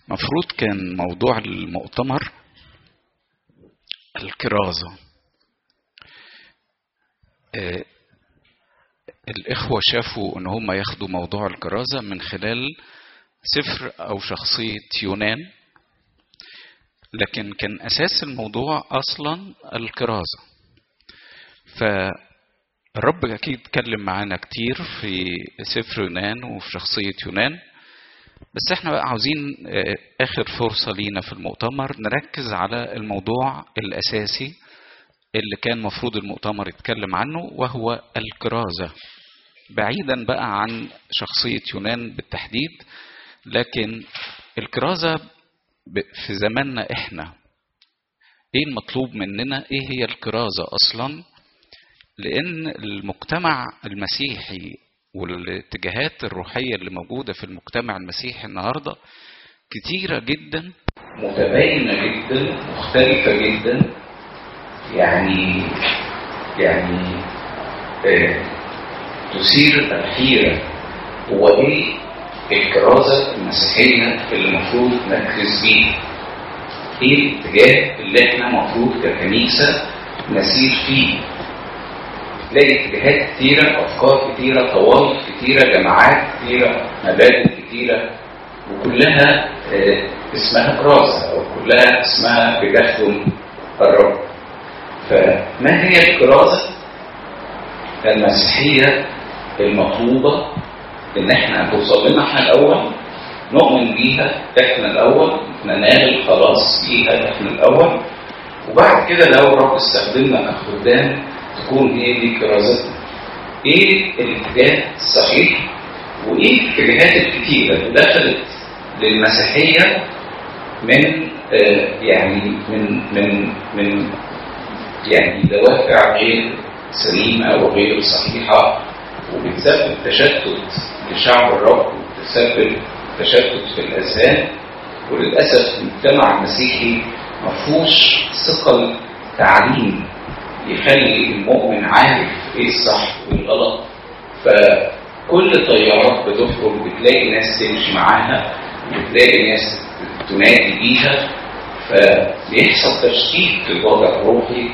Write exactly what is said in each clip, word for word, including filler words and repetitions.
مفروض كان موضوع المؤتمر الكرازة. آه الإخوة شافوا أن هم ياخدوا موضوع الكرازة من خلال سفر أو شخصية يونان، لكن كان أساس الموضوع أصلا الكرازة. فالرب أكيد اتكلم معانا كتير في سفر يونان وفي شخصية يونان، بس احنا بقى عاوزين آخر فرصة لينا في المؤتمر نركز على الموضوع الأساسي اللي كان مفروض المؤتمر يتكلم عنه، وهو الكرازة، بعيدا بقى عن شخصية يونان بالتحديد. لكن الكرازة في زماننا احنا ايه المطلوب مننا؟ ايه هي الكرازة اصلا؟ لان المجتمع المسيحي والاتجاهات الروحية اللي موجودة في المجتمع المسيحي النهاردة كتيرة جدا، متباينة جدا، مختلفة جدا. يعني يعني اه تثير الحيرة. هو ايه الكرازة المسيحية اللي المفروض نركز بيه؟ ايه الاتجاه اللي احنا المفروض ككنيسة نسير فيه؟ تلاقي اتجاهات كتيرة، افكار كتيرة، طوائف كتيرة، جماعات كتيرة، مبادئ كتيرة، وكلها اه اسمها كرازة او كلها اسمها بتخدم الرب. فما هي الكرازة المسيحية المطلوبة ان احنا توصل لنا احنا الاول، نؤمن بيها احنا الاول، ننال خلاص بيها احنا الاول، وبعد كده لو رب استخدمنا كخدام تكون هي دي كرازتنا. ايه الاتجاه الصحيح وايه الاتجاهات الكتيرة اللي دخلت للمسيحية من آه يعني من من من يعني دوافع غير سليمة وغير صحيحة، وبتسبب تشتت لشعب الرب وبتسبب تشتت في الأذهان. وللأسف المجتمع المسيحي مفهوش ثقل تعليم يخلي المؤمن عارف ايه الصح والغلط، فكل التيارات بتخرج، بتلاقي ناس تمشي معاها، بتلاقي ناس تنادي بيها، فبيحصل تشتيت في الوضع الروحي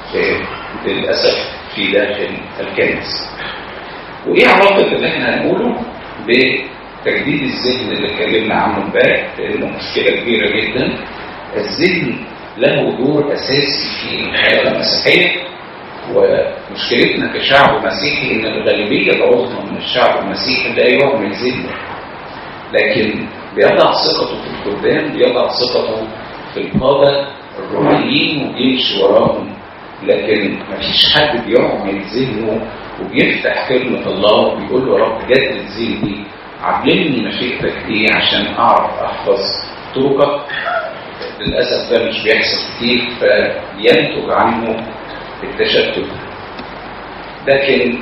للأسف في داخل الكنيسة. وايه علاقه اللي احنا هنقوله بتجديد الذهن اللي اتكلمنا عنه امبارح؟ لانه مشكله كبيره جدا. الذهن له دور اساسي في الحياه المسيحيه، ومشكلتنا كشعب مسيحي ان الغالبيه العظمى من الشعب المسيحي لا يعمل ذهنه، لكن بيضع ثقته في الخدام، بيضع ثقته في القاده الروحيين وبيمشي وراهم، لكن مفيش حد بيعمل ذهنه وبيفتح كلمة الله وبيقول له يا رب جدد ذهني، علمني مشيئتك ايه عشان اعرف احفظ طرقك. للأسف ده مش بيحصل كتير، فينتج عنه التشتت. لكن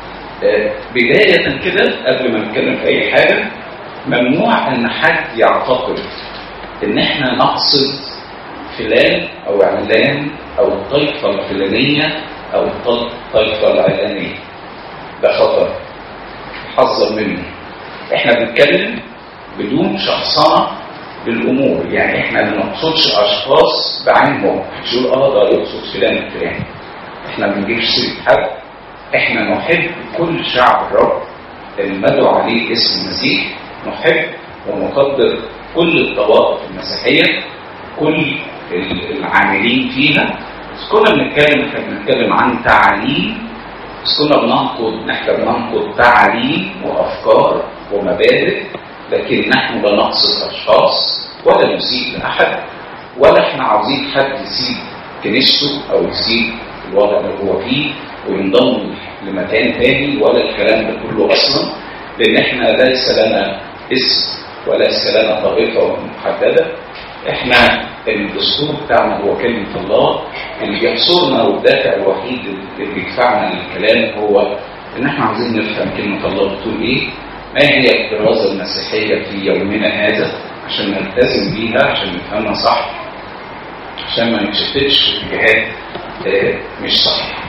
بداية كده قبل ما نتكلم في اي حاجة، ممنوع ان حد يعتقد ان احنا نقصد فلان او علان او الطائفة الفلانية او الطائفة العلانية. ده خطر، حذر منه. احنا بنتكلم بدون شخصنة بالامور، يعني احنا ما بنقصدش اشخاص بعينهم تقول اه ده يقصد فلان الفلاني. احنا ما بنجيبش سيرة حد، احنا نحب كل شعب الرب المدعو عليه اسم المسيح، نحب ونقدر كل الطوائف المسيحية، كل العاملين فيها. بس كنا بنتكلم احنا بنتكلم عن تعاليم، بس كنا بننقد احنا بننقد تعاليم وافكار ومبادئ، لكن نحن لا نقصد اشخاص ولا نسيء لاحد، ولا احنا عاوزين حد يسيب كنيسته او يسيب الوضع اللي هو فيه وينضم لمكان تاني، ولا الكلام ده كله اصلا. لان احنا ليس لنا اسم وليس لنا طائفه محدده. احنا الدستور بتاعنا هو كلمة الله، اللي بيحصرنا والدافع الوحيد اللي بيدفعنا للكلام هو ان احنا عاوزين نفهم كلمة الله بتقول ايه، ما هي الكرازة المسيحية في يومنا هذا، عشان نلتزم بيها، عشان نفهمها صح، عشان ما نتشتتش في اتجاهات مش صحيحة.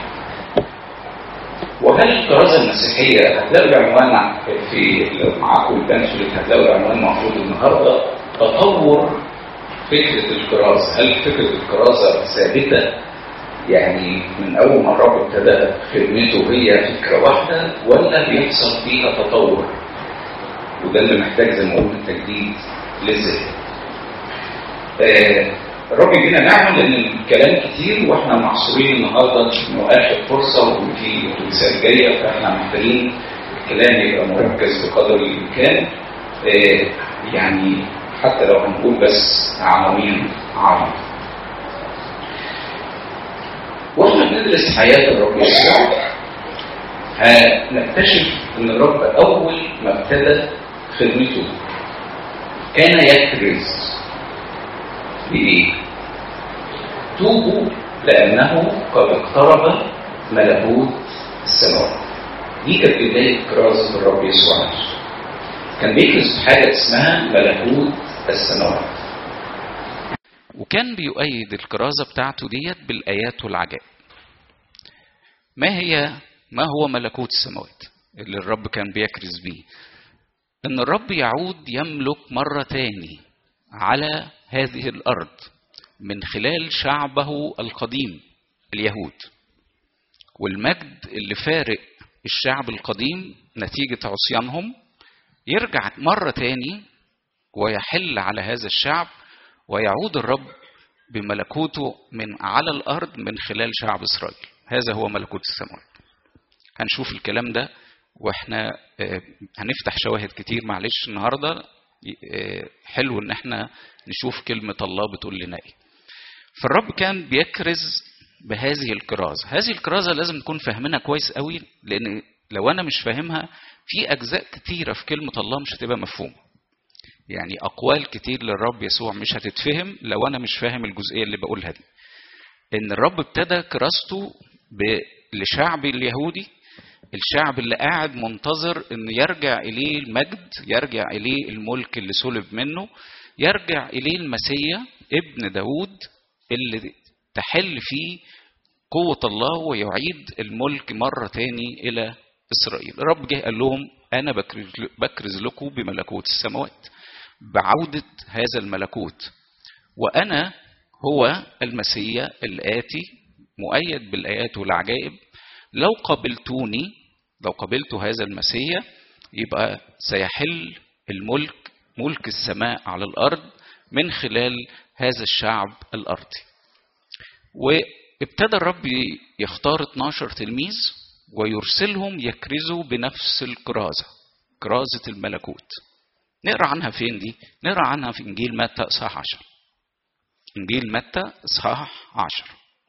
وهل الكرازة المسيحية هتلاقوا عنوان في لو معاكم البنفلت هتلاقوا عنوان المفروض النهارده تطور فكرة الكرازة. هل فكرة الكرازة ثابتة يعني من أول ما الرب ابتدى خدمته هي فكرة واحدة، ولا بيحصل فيها تطور؟ وده اللي محتاج زي ما قلنا تجديد للذهن. آه الرب يدينا نعمة لأن الكلام كتير وإحنا محصورين النهاردة إنه آخر فرصة وفي أتوبيسات جاية، فإحنا محتاجين الكلام يبقى مركز بقدر الإمكان. آه يعني حتى لو هنقول بس عناوين عامة. واحنا بندرس حياة الرب يسوع هنكتشف ان الرب اول ما ابتدى خدمته كان يكرز بايه؟ توبوا لانه قد اقترب ملكوت السماوات. دي كانت بداية كرازة الرب يسوع نفسه. كان بيكرز بحاجة اسمها ملكوت السماوات، وكان بيؤيد الكرازة بتاعته ديت بالآيات والعجائب. ما هي ما هو ملكوت السماوات اللي الرب كان بيكرز بيه؟ ان الرب يعود يملك مرة تاني على هذه الأرض من خلال شعبه القديم اليهود، والمجد اللي فارق الشعب القديم نتيجة عصيانهم يرجع مرة تاني ويحل على هذا الشعب، ويعود الرب بملكوته من على الأرض من خلال شعب إسرائيل. هذا هو ملكوت السماوات. هنشوف الكلام ده واحنا هنفتح شواهد كتير. معلش النهاردة حلو ان احنا نشوف كلمة الله بتقول لنا ايه. فالرب كان بيكرز بهذه الكرازة. هذه الكرازة لازم نكون فاهمينها كويس قوي، لان لو انا مش فاهمها في اجزاء كتيرة في كلمة الله مش هتبقى مفهومة. يعني أقوال كتير للرب يسوع مش هتتفهم لو أنا مش فاهم الجزئية اللي بقولها دي. إن الرب ابتدى كراسته لشعب اليهودي، الشعب اللي قاعد منتظر إن يرجع إليه المجد، يرجع إليه الملك اللي سلب منه، يرجع إليه المسيا ابن داود اللي تحل فيه قوة الله ويعيد الملك مرة تاني إلى إسرائيل. الرب جه قال لهم أنا بكرز لكم بملكوت السماوات، بعودة هذا الملكوت، وأنا هو المسيا الآتي مؤيد بالآيات والعجائب. لو قبلتوني، لو قبلت هذا المسيا، يبقى سيحل الملك، ملك السماء على الأرض من خلال هذا الشعب الأرضي. وابتدى الرب يختار اتناشر تلميذ ويرسلهم يكرزوا بنفس الكرازة، كرازة الملكوت. نقرأ عنها فين دي؟ نقرأ عنها في إنجيل متى إصحاح عشر. إنجيل متى إصحاح عشر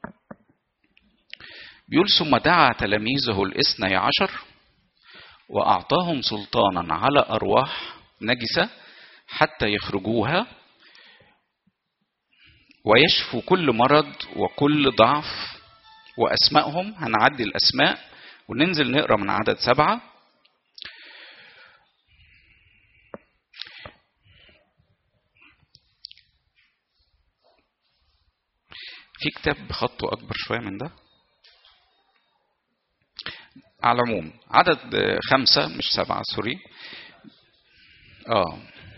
بيقول: ثم دعا تلاميذه الاثني عشر وأعطاهم سلطانا على أرواح نجسة حتى يخرجوها ويشفوا كل مرض وكل ضعف. وأسمائهم هنعدي الأسماء وننزل نقرأ من عدد سبعة. في كتاب بخطه أكبر شوية من ده. على العموم عدد خمسة مش سبعة، سوري. آه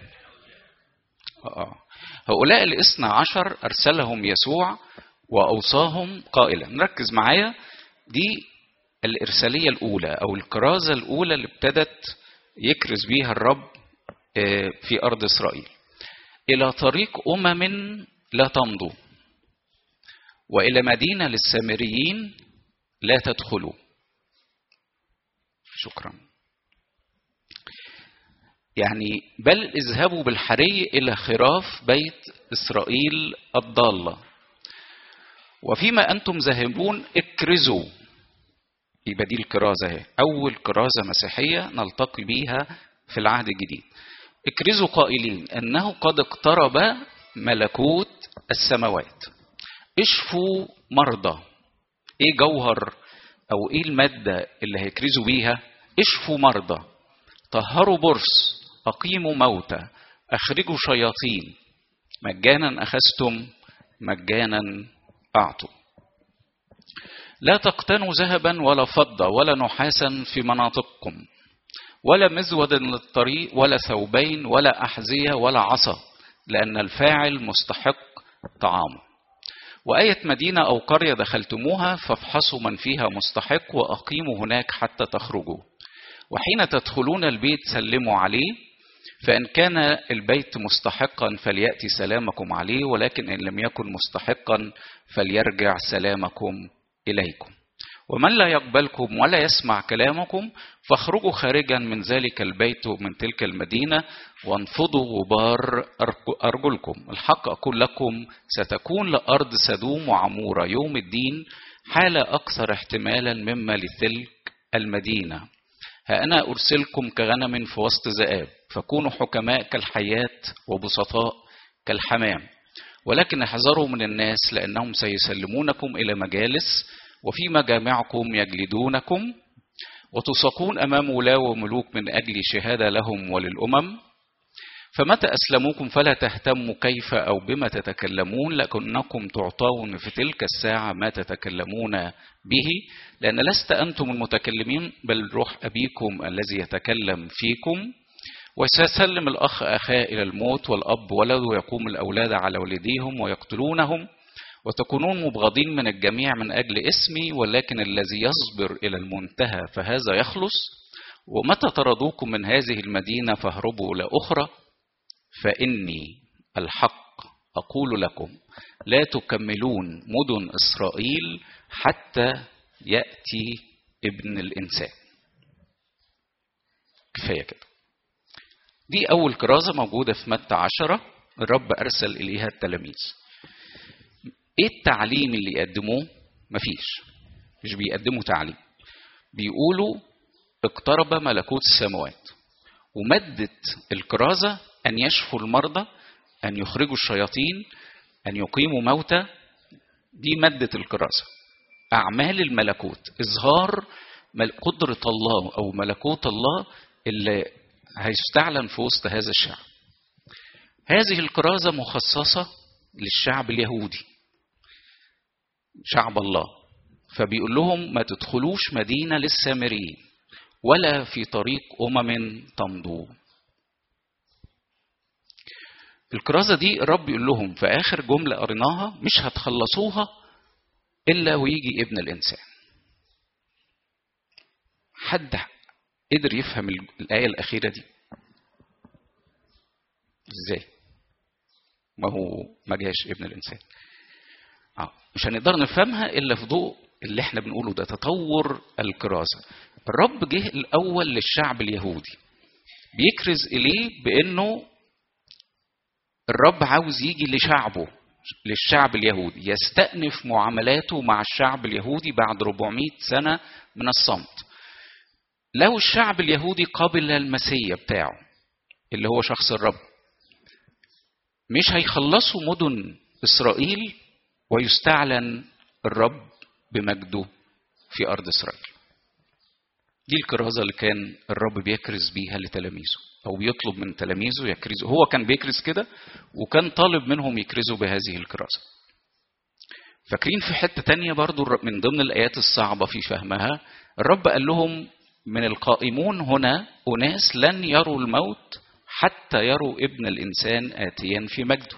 آه هؤلاء الاثنى عشر أرسلهم يسوع وأوصاهم قائلا. نركز معايا، دي الإرسالية الأولى أو الكرازة الأولى اللي ابتدت يكرز بيها الرب في أرض إسرائيل: إلى طريق أمم لا تمضوا، وإلى مدينة للسامريين لا تدخلوا. شكرا. يعني بل اذهبوا بالحري إلى خراف بيت إسرائيل الضالة، وفيما أنتم ذاهبون اكرزوا. يبقى دي الكرازة، أول كرازة مسيحية نلتقي بيها في العهد الجديد. اكرزوا قائلين أنه قد اقترب ملكوت السماوات. اشفوا مرضى. ايه جوهر او ايه المادة اللي هيكرزوا بيها؟ اشفوا مرضى، طهروا برص، اقيموا موتى، اخرجوا شياطين، مجانا اخذتم مجانا اعطوا. لا تقتنوا ذهبا ولا فضة ولا نحاسا في مناطقكم، ولا مزودا للطريق ولا ثوبين ولا أحذية ولا عصا، لأن الفاعل مستحق طعامه. وآية مدينة أو قرية دخلتموها فافحصوا من فيها مستحق وأقيموا هناك حتى تخرجوا. وحين تدخلون البيت سلموا عليه، فإن كان البيت مستحقا فليأتي سلامكم عليه، ولكن إن لم يكن مستحقا فليرجع سلامكم إليكم. ومن لا يقبلكم ولا يسمع كلامكم فاخرجوا خارجا من ذلك البيت ومن تلك المدينة وانفضوا غبار أرجلكم. الحق أقول لكم ستكون لأرض سدوم وعمورة يوم الدين حالة أكثر احتمالا مما لتلك المدينة. ها أنا أرسلكم كغنم في وسط ذئاب، فكونوا حكماء كالحيات وبسطاء كالحمام. ولكن احذروا من الناس، لأنهم سيسلمونكم إلى مجالس وفي مجامعكم يجلدونكم، وتساقون أمام ولاة وملوك من أجل شهادة لهم وللأمم. فمتى أسلموكم فلا تهتموا كيف أو بما تتكلمون، لكنكم تعطون في تلك الساعة ما تتكلمون به، لأن لست أنتم المتكلمين بل روح أبيكم الذي يتكلم فيكم. وسيسلم الأخ أخاه إلى الموت، والأب ولده، ويقوم الأولاد على ولديهم ويقتلونهم، وتكونون مبغضين من الجميع من أجل اسمي، ولكن الذي يصبر إلى المنتهى فهذا يخلص. ومتى طردوكم من هذه المدينة فاهربوا إلى أخرى، فإني الحق أقول لكم لا تكملون مدن إسرائيل حتى يأتي ابن الإنسان. كفاية كده. دي أول كرازة موجودة في متى عشرة، الرب أرسل إليها التلاميذ. إيه التعليم اللي يقدموه؟ مفيش، مش بيقدموا تعليم، بيقولوا اقترب ملكوت السماوات. ومادة الكرازة أن يشفوا المرضى، أن يخرجوا الشياطين، أن يقيموا موتى. دي مادة الكرازة، أعمال الملكوت، إظهار قدرة الله أو ملكوت الله اللي هيستعلن في وسط هذا الشعب. هذه الكرازة مخصصة للشعب اليهودي، شعب الله. فبيقول لهم ما تدخلوش مدينة للسامريين ولا في طريق أمم تمضوا. الكرازة دي الرب يقول لهم في آخر جملة قريناها مش هتخلصوها إلا ويجي ابن الإنسان. حد قدر يفهم الآية الأخيرة دي إزاي؟ ما هو ما جاش ابن الإنسان. آه. مش هنقدر نفهمها إلا في ضوء اللي احنا بنقوله ده، تطور الكرازة. الرب جه الأول للشعب اليهودي، بيكرز إليه بأنه الرب عاوز يجي لشعبه، للشعب اليهودي، يستأنف معاملاته مع الشعب اليهودي بعد أربعمائة سنة من الصمت. لو الشعب اليهودي قبل المسيح بتاعه اللي هو شخص الرب، مش هيخلصوا مدن إسرائيل ويستعلن الرب بمجده في أرض إسرائيل. دي الكرازة اللي كان الرب بيكرز بيها لتلاميذه، أو بيطلب من تلاميذه يكرزوا. هو كان بيكرز كده، وكان طالب منهم يكرزوا بهذه الكرازة. فاكرين في حتة تانية برضو من ضمن الآيات الصعبة في فهمها، الرب قال لهم من القائمون هنا أناس لن يروا الموت حتى يروا ابن الإنسان آتيا في مجده.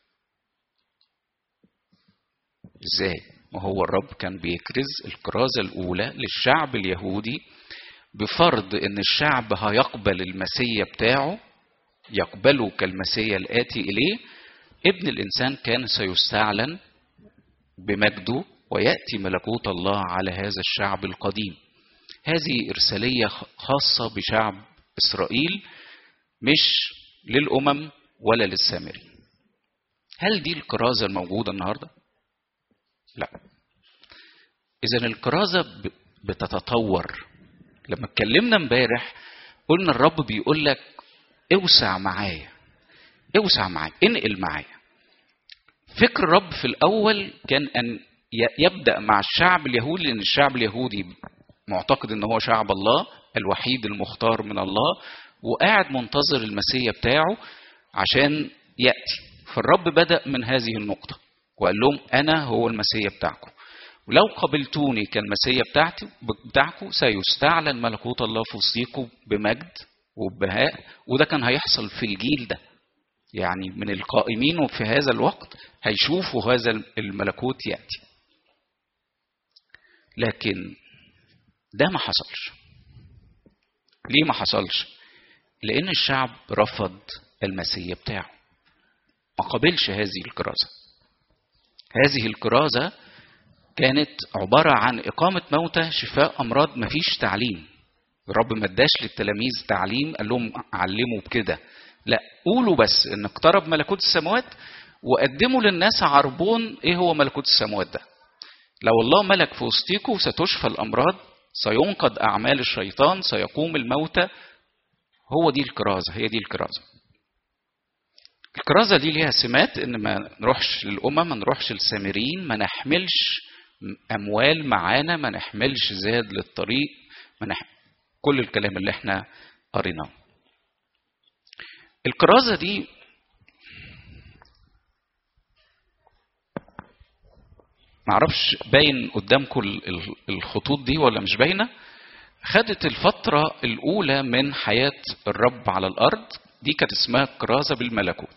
إزاي؟ ما هو الرب كان بيكرز الكرازة الأولى للشعب اليهودي بفرض إن الشعب هيقبل المسيح بتاعه، يقبله كالمسيح الآتي إليه. ابن الإنسان كان سيستعلن بمجده ويأتي ملكوت الله على هذا الشعب القديم. هذه إرسالية خاصة بشعب إسرائيل، مش للأمم ولا للسامري. هل دي الكرازة الموجودة النهاردة؟ لا. إذن الكرازة بتتطور. لما اتكلمنا امبارح قلنا الرب بيقول لك اوسع معايا، اوسع معايا، انقل معايا. فكر الرب في الأول كان أن يبدأ مع الشعب اليهودي، لأن الشعب اليهودي معتقد أنه هو شعب الله الوحيد المختار من الله، وقاعد منتظر المسيح بتاعه عشان يأتي. فالرب بدأ من هذه النقطة وقال لهم أنا هو المسيح بتاعكم، ولو قبلتوني كالمسيح بتاعكم سيستعلن ملكوت الله في وسطيكم بمجد وببهاء. وده كان هيحصل في الجيل ده، يعني من القائمين في هذا الوقت هيشوفوا هذا الملكوت يأتي. لكن ده ما حصلش. ليه ما حصلش؟ لأن الشعب رفض المسيح بتاعه، ما قبلش هذه الكرازة. هذه الكرازة كانت عبارة عن إقامة موتى، شفاء أمراض، مفيش تعليم. الرب ما اداش للتلاميذ تعليم قال لهم علموا بكده، لا، قولوا بس ان اقترب ملكوت السماوات وقدموا للناس عربون ايه هو ملكوت السماوات ده. لو الله ملك في وسطيكم ستشفى الامراض، سينقض اعمال الشيطان، سيقوم الموتى. هو دي الكرازة، هي دي الكرازة. الكرازة دي ليها سمات، ان ما نروحش للامم، ما نروحش للسامريين، ما نحملش اموال معانا، ما نحملش زاد للطريق، ما نحمل كل الكلام اللي احنا قريناه. الكرازة دي معرفش باين قدامكم الخطوط دي ولا مش باينة. خدت الفترة الأولى من حياة الرب على الأرض، دي كانت اسمها كرازة بالملكوت.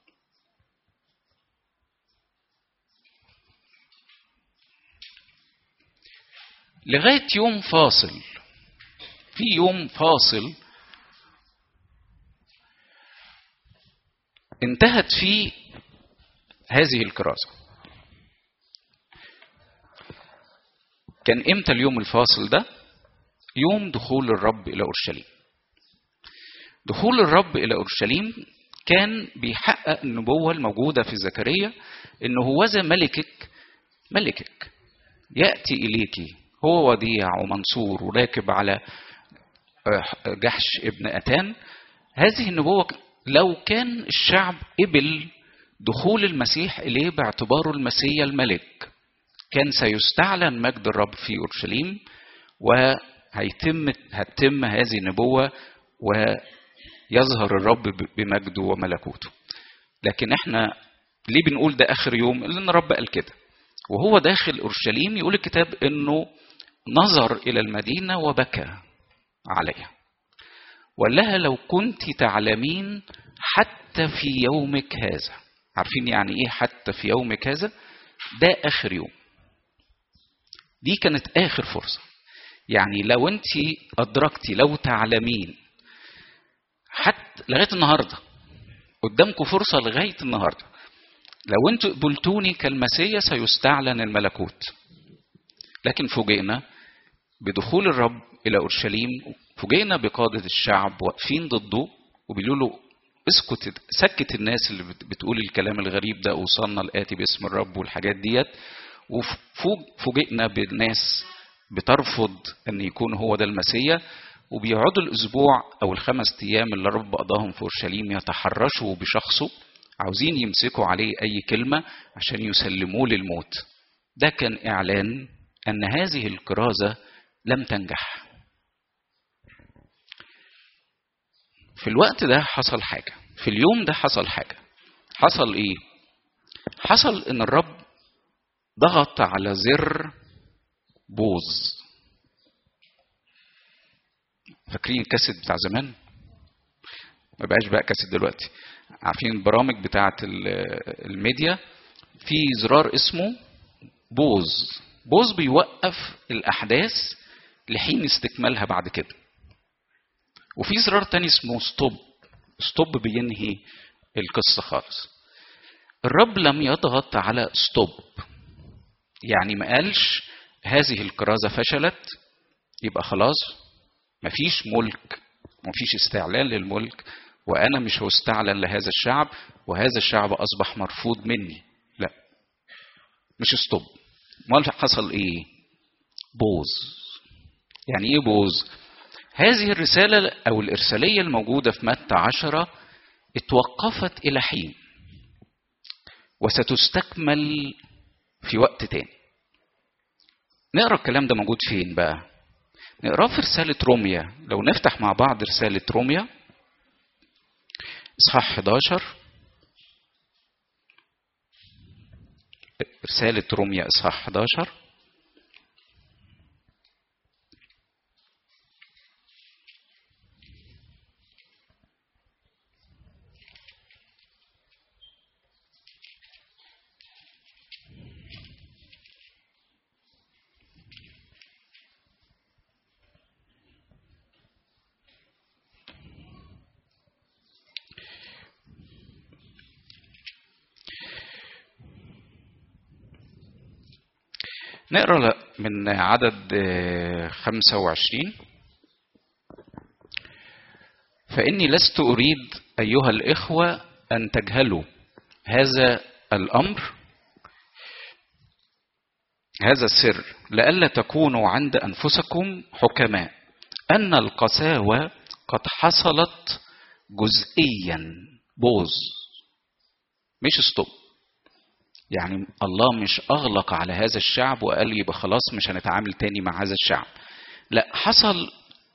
لغاية يوم فاصل، في يوم فاصل انتهت فيه هذه الكرازة. كان امتى اليوم الفاصل ده؟ يوم دخول الرب إلى أورشليم. دخول الرب إلى أورشليم كان بيحقق النبوة الموجودة في زكريا، إنه هوذا ملكك ملكك يأتي إليك، هو وديع ومنصور وراكب على جحش ابن أتان. هذه النبوة لو كان الشعب قبل دخول المسيح إليه باعتباره المسيح الملك، كان سيستعلن مجد الرب في أورشليم، وهيتم هتتم هذه النبوة ويظهر الرب بمجده وملكوته. لكن احنا ليه بنقول ده آخر يوم؟ لأن الرب قال كده. وهو داخل أورشليم يقول الكتاب إنه نظر إلى المدينة وبكى عليها، وقال لها لو كنت تعلمين حتى في يومك هذا. عارفين يعني ايه حتى في يومك هذا؟ ده آخر يوم، دي كانت آخر فرصة. يعني لو انت أدركتي، لو تعلمين حتى لغاية النهاردة، قدامكم فرصة لغاية النهاردة. لو انتوا قبلتوني كالمسيح سيستعلن الملكوت. لكن فوجئنا بدخول الرب إلى أورشليم، فوجئنا بقادة الشعب واقفين ضده وبيقولوا له اسكت، سكت الناس اللي بتقول الكلام الغريب ده، وصلنا الآتي باسم الرب والحاجات ديت. وفوجئنا بالناس بترفض أن يكون هو ده المسيح، وبيقعدوا الأسبوع أو الخمس أيام اللي الرب قضاهم في أورشليم يتحرشوا بشخصه، عاوزين يمسكوا عليه أي كلمة عشان يسلموه للموت. ده كان إعلان أن هذه الكرازة لم تنجح. في الوقت ده حصل حاجة، في اليوم ده حصل حاجة. حصل إيه؟ حصل إن الرب ضغط على زر بوز. فاكرين الكاسيت بتاع زمان؟ ما بقاش بقى كاسيت دلوقتي. عارفين البرامج بتاعة الميديا في زرار اسمه بوز. بوز بيوقف الأحداث لحين استكمالها بعد كده. وفي زرار تاني اسمه ستوب. ستوب بينهي القصة خالص. الرب لم يضغط على ستوب، يعني ما قالش هذه الكرازة فشلت يبقى خلاص مفيش ملك، مفيش استعلان للملك، وأنا مش هستعلن لهذا الشعب، وهذا الشعب أصبح مرفوض مني. لا، مش ستوب. ما حصل إيه؟ بوز. يعني إيه بوز؟ هذه الرسالة أو الإرسالية الموجودة في متى عشرة اتوقفت إلى حين، وستستكمل في وقت تاني. نقرأ الكلام ده موجود فين بقى؟ نقرأ في رسالة روميا. لو نفتح مع بعض رسالة روميا إصحاح إحدى عشر. رسالة روميا إصحاح إحدى عشر. نقرأ من عدد خمسة وعشرين. فإني لست أريد أيها الإخوة أن تجهلوا هذا الأمر، هذا السر، لئلا تكونوا عند أنفسكم حكماء، أن القساوة قد حصلت جزئيا، بوز مش استوب. يعني الله مش أغلق على هذا الشعب وقال يبقى خلاص مش هنتعامل تاني مع هذا الشعب، لا، حصل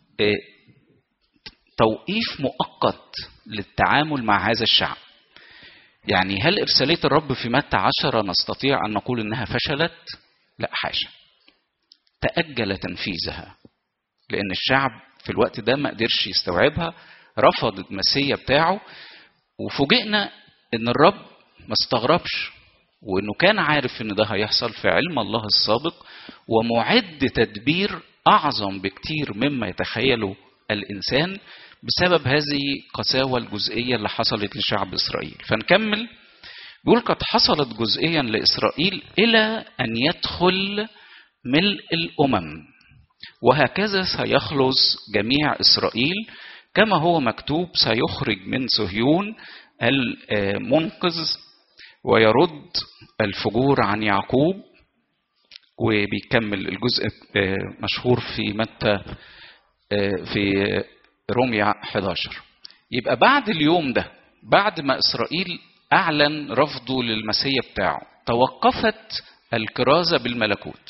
توقيف مؤقت للتعامل مع هذا الشعب. يعني هل إرسالية الرب في متى عشرة نستطيع أن نقول إنها فشلت؟ لا حاشا، تأجل تنفيذها، لأن الشعب في الوقت ده ما قدرش يستوعبها، رفض المسيا بتاعه. وفوجئنا إن الرب ما استغربش، وإنه كان عارف إن ده هيحصل في علم الله السابق، ومعد تدبير أعظم بكتير مما يتخيله الإنسان بسبب هذه القساوة الجزئية اللي حصلت لشعب إسرائيل. فنكمل، بيقول قد حصلت جزئيا لإسرائيل إلى أن يدخل ملء الأمم، وهكذا سيخلص جميع إسرائيل، كما هو مكتوب سيخرج من صهيون المنقذ ويرد الفجور عن يعقوب. وبيكمل الجزء مشهور في متى في روميا إحدى عشر. يبقى بعد اليوم ده، بعد ما إسرائيل أعلن رفضه للمسيا بتاعه، توقفت الكرازة بالملكوت،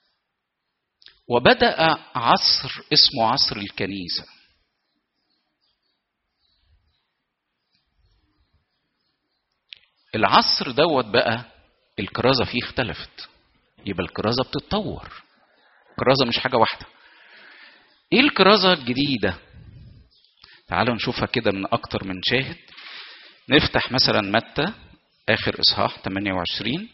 وبدأ عصر اسمه عصر الكنيسة. العصر دوت بقى الكرازة فيه اختلفت، يبقى الكرازة بتتطور، الكرازة مش حاجة واحدة. ايه الكرازة الجديدة؟ تعالوا نشوفها كده من اكتر من شاهد. نفتح مثلا متى اخر اصحاح ثمانية وعشرين.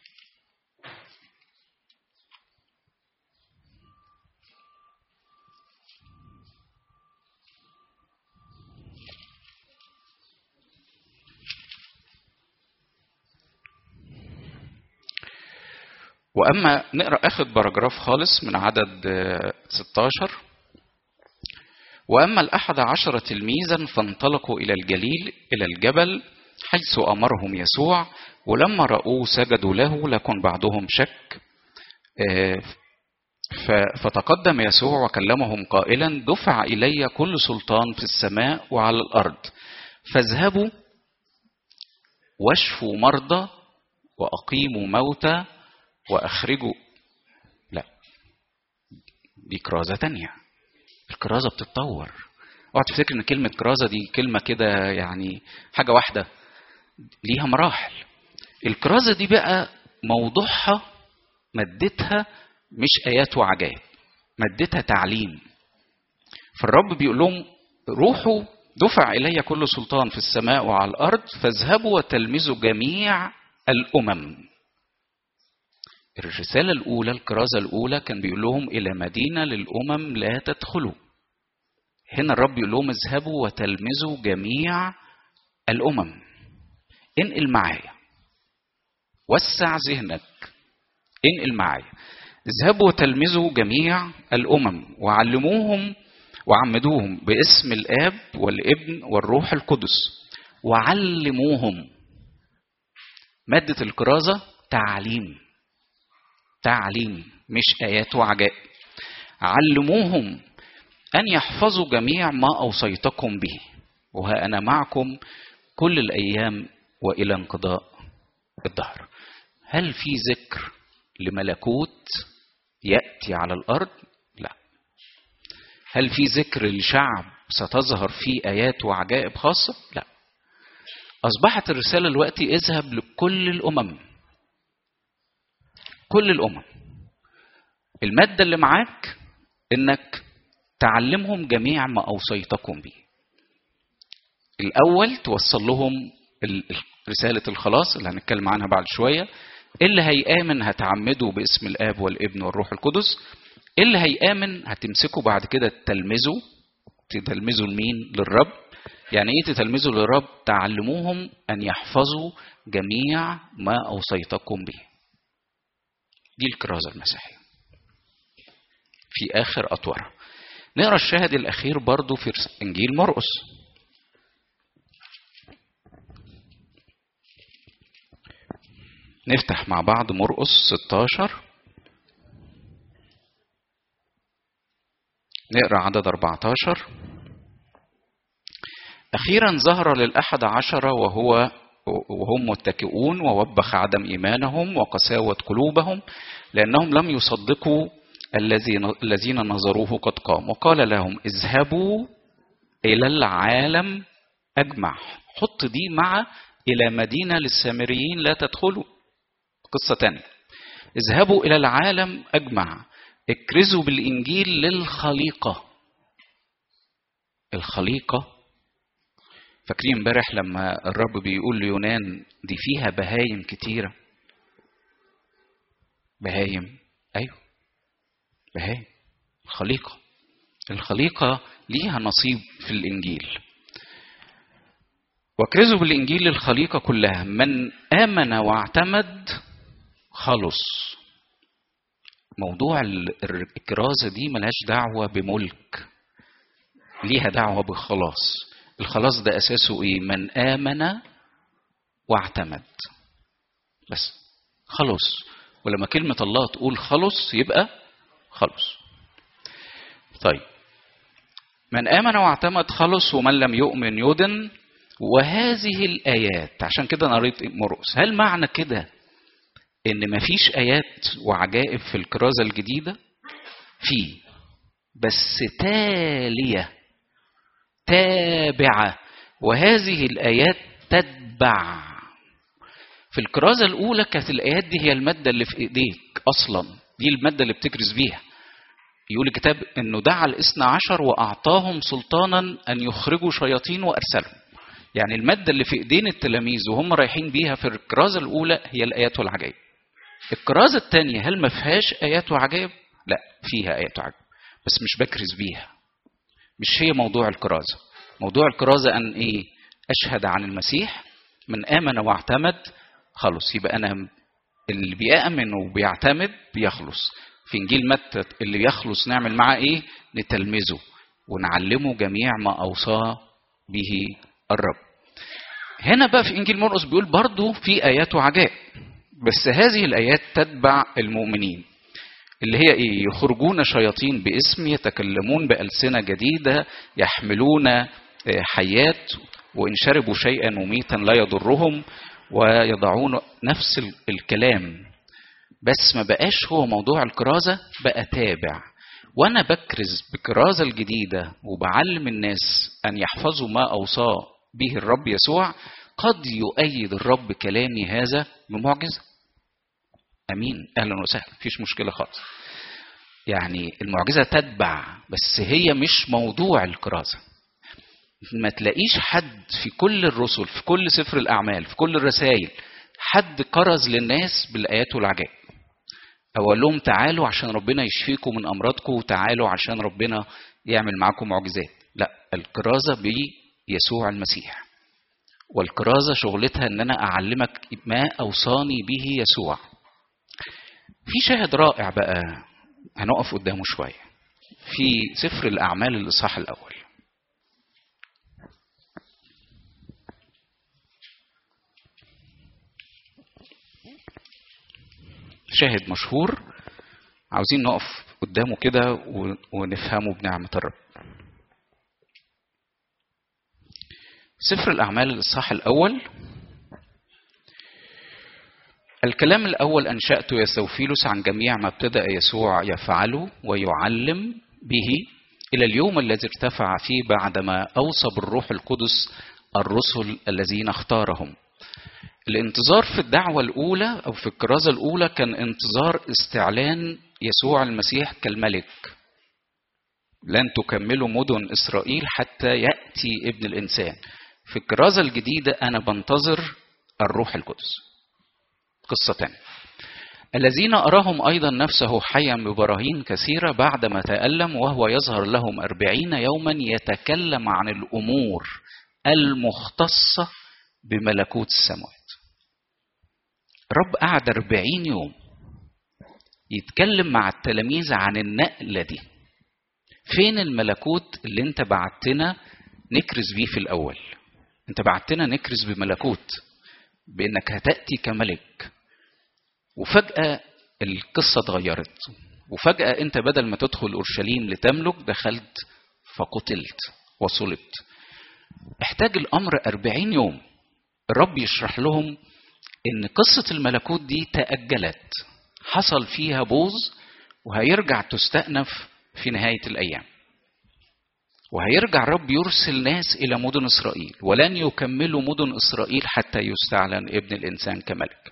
واما نقرا اخر باراجراف خالص من عدد ستة عشر. واما الاحد عشر تلميذا فانطلقوا الى الجليل الى الجبل حيث امرهم يسوع، ولما راوه سجدوا له، لكن بعضهم شك. فتقدم يسوع وكلمهم قائلا دفع الي كل سلطان في السماء وعلى الارض، فاذهبوا واشفوا مرضى واقيموا موتى واخرجوا. لا، دي كرازة تانية. الكرازة بتتطور. اوعى تفتكر ان كلمة كرازة دي كلمة كده يعني حاجة واحدة، ليها مراحل. الكرازة دي بقى موضوعها مادتها مش ايات وعجائب، مادتها تعليم. فالرب بيقول لهم روحوا، دفع الي كل سلطان في السماء وعلى الارض، فاذهبوا وتلمذوا جميع الامم. الرسالة الأولى، الكرازة الأولى، كان بيقول لهم إلى مدينة للأمم لا تدخلوا. هنا الرب يقول لهم اذهبوا وتلمذوا جميع الأمم. انقل معايا، وسع ذهنك، انقل معايا. اذهبوا وتلمذوا جميع الأمم وعلموهم وعمدوهم باسم الآب والابن والروح القدس، وعلموهم. مادة الكرازة تعليم، تعليم مش آيات وعجائب. علموهم أن يحفظوا جميع ما أوصيتكم به، وها أنا معكم كل الأيام وإلى انقضاء الدهر. هل في ذكر لملكوت يأتي على الأرض؟ لا. هل في ذكر لشعب ستظهر فيه آيات وعجائب خاصة؟ لا. أصبحت الرسالة دلوقتي اذهب لكل الأمم، كل الأمم. المادة اللي معاك إنك تعلمهم جميع ما أوصيتكم به. الأول توصل لهم رسالة الخلاص اللي هنتكلم عنها بعد شوية. اللي هيآمن هتعمده باسم الآب والابن والروح القدس. اللي هيآمن هتمسكه بعد كده تتلمذه. تتلمذوا لمين؟ للرب. يعني ايه تتلمذوا للرب؟ تعلموهم أن يحفظوا جميع ما أوصيتكم به. دي الكرازة المسيحية في آخر أطوارها. نقرأ الشاهد الأخير برضو في إنجيل مرقس. نفتح مع بعض مرقس ستاشر، نقرأ عدد أربعتاشر. أخيرا ظهر للأحد عشر وهو وهم متكئون، ووبخ عدم إيمانهم وقساوة قلوبهم لأنهم لم يصدقوا الذين نظروه قد قام، وقال لهم اذهبوا إلى العالم أجمع. حط دي مع إلى مدينة للسامريين لا تدخلوا، قصة تانية. اذهبوا إلى العالم أجمع، اكرزوا بالإنجيل للخليقة. الخليقة، فاكرين امبارح لما الرب بيقول ليونان دي فيها بهايم كتيرة؟ بهايم، أيوه بهايم، الخليقة. الخليقة ليها نصيب في الإنجيل. واكرزوا بالإنجيل للخليقة كلها، من آمن واعتمد خلص. موضوع الكرازة دي ملهاش دعوة بملك، ليها دعوة بخلاص. الخلاص ده أساسه إيه؟ من آمن واعتمد، بس خلص. ولما كلمة الله تقول خلص يبقى خلص. طيب، من آمن واعتمد خلص، ومن لم يؤمن يدن. وهذه الآيات، عشان كده أنا قريت مرقس. هل معنى كده إن مفيش آيات وعجائب في الكرازة الجديدة؟ في، بس تالية تابعة. وهذه الآيات تتبع. في الكرازة الأولى كانت الآيات دي هي المادة اللي في إيديك أصلا، دي المادة اللي بتكرز بيها. يقول الكتاب إنه دعا الاثنى عشر وأعطاهم سلطانا أن يخرجوا شياطين وأرسلهم. يعني المادة اللي في إيدين التلاميذ وهم رايحين بيها في الكرازة الأولى هي الآيات والعجائب. الكرازة الثانية هل ما فيهاش آيات وعجائب؟ لا، فيها آيات وعجائب، بس مش بكرز بيها. مش هي موضوع الكرازة. موضوع الكرازة أن إيه؟ أشهد عن المسيح، من آمن واعتمد خلص. يبقى أنا اللي بيأمن وبيعتمد بيخلص. في إنجيل متى اللي يخلص نعمل معاه إيه؟ نتلمذه ونعلمه جميع ما أوصى به الرب. هنا بقى في إنجيل مرقس بيقول برضو في آيات وعجائب، بس هذه الآيات تتبع المؤمنين، اللي هي إيه؟ يخرجون شياطين باسم، يتكلمون بألسنة جديدة، يحملون حيات، وإن شربوا شيئا مميتا لا يضرهم، ويضعون نفس الكلام. بس ما بقاش هو موضوع الكرازة، بقى تابع. وأنا بكرز بكرازة الجديدة وبعلم الناس أن يحفظوا ما أوصى به الرب يسوع، قد يؤيد الرب كلامي هذا بمعجزة. أمين، أهلا وسهلا، مفيش مشكلة خالص. يعني المعجزة تتبع، بس هي مش موضوع الكرازة. ما تلاقيش حد في كل الرسل، في كل سفر الأعمال، في كل الرسائل، حد كرز للناس بالآيات والعجائب. أقول لهم تعالوا عشان ربنا يشفيكم من أمراضكم، وتعالوا عشان ربنا يعمل معكم معجزات. لا، الكرازة بيسوع المسيح. والكرازة شغلتها أن أنا أعلمك ما أوصاني به يسوع. في شاهد رائع بقى هنقف قدامه شوية في سفر الأعمال الإصحاح الأول. شاهد مشهور عاوزين نقف قدامه كده ونفهمه بنعمة الرب. سفر الأعمال الإصحاح الأول. الكلام الأول أنشأت يا ثوفيلوس عن جميع ما ابتدأ يسوع يفعله ويعلم به إلى اليوم الذي ارتفع فيه بعدما أوصى بالروح القدس الرسل الذين اختارهم. الانتظار في الدعوة الأولى أو في الكرازة الأولى كان انتظار استعلان يسوع المسيح كالملك. لن تكملوا مدن إسرائيل حتى يأتي ابن الإنسان. في الكرازة الجديدة أنا بنتظر الروح القدس. قصة تانية. الذين أراهم أيضا نفسه حيا ببراهين كثيرة بعدما تألم، وهو يظهر لهم أربعين يوما يتكلم عن الأمور المختصة بملكوت السماوات. رب قعد أربعين يوم يتكلم مع التلاميذ عن النقلة دي. فين الملكوت اللي انت بعتنا نكرز بيه في الأول؟ انت بعتنا نكرز بملكوت، بانك هتأتي كملك، وفجأة القصة اتغيرت، وفجأة انت بدل ما تدخل أورشليم لتملك دخلت فقتلت وصلت. احتاج الأمر أربعين يوم الرب يشرح لهم ان قصة الملكوت دي تأجلت، حصل فيها بوظ، وهيرجع تستأنف في نهاية الأيام، وهيرجع الرب يرسل ناس إلى مدن إسرائيل، ولن يكملوا مدن إسرائيل حتى يستعلن ابن الإنسان كملك.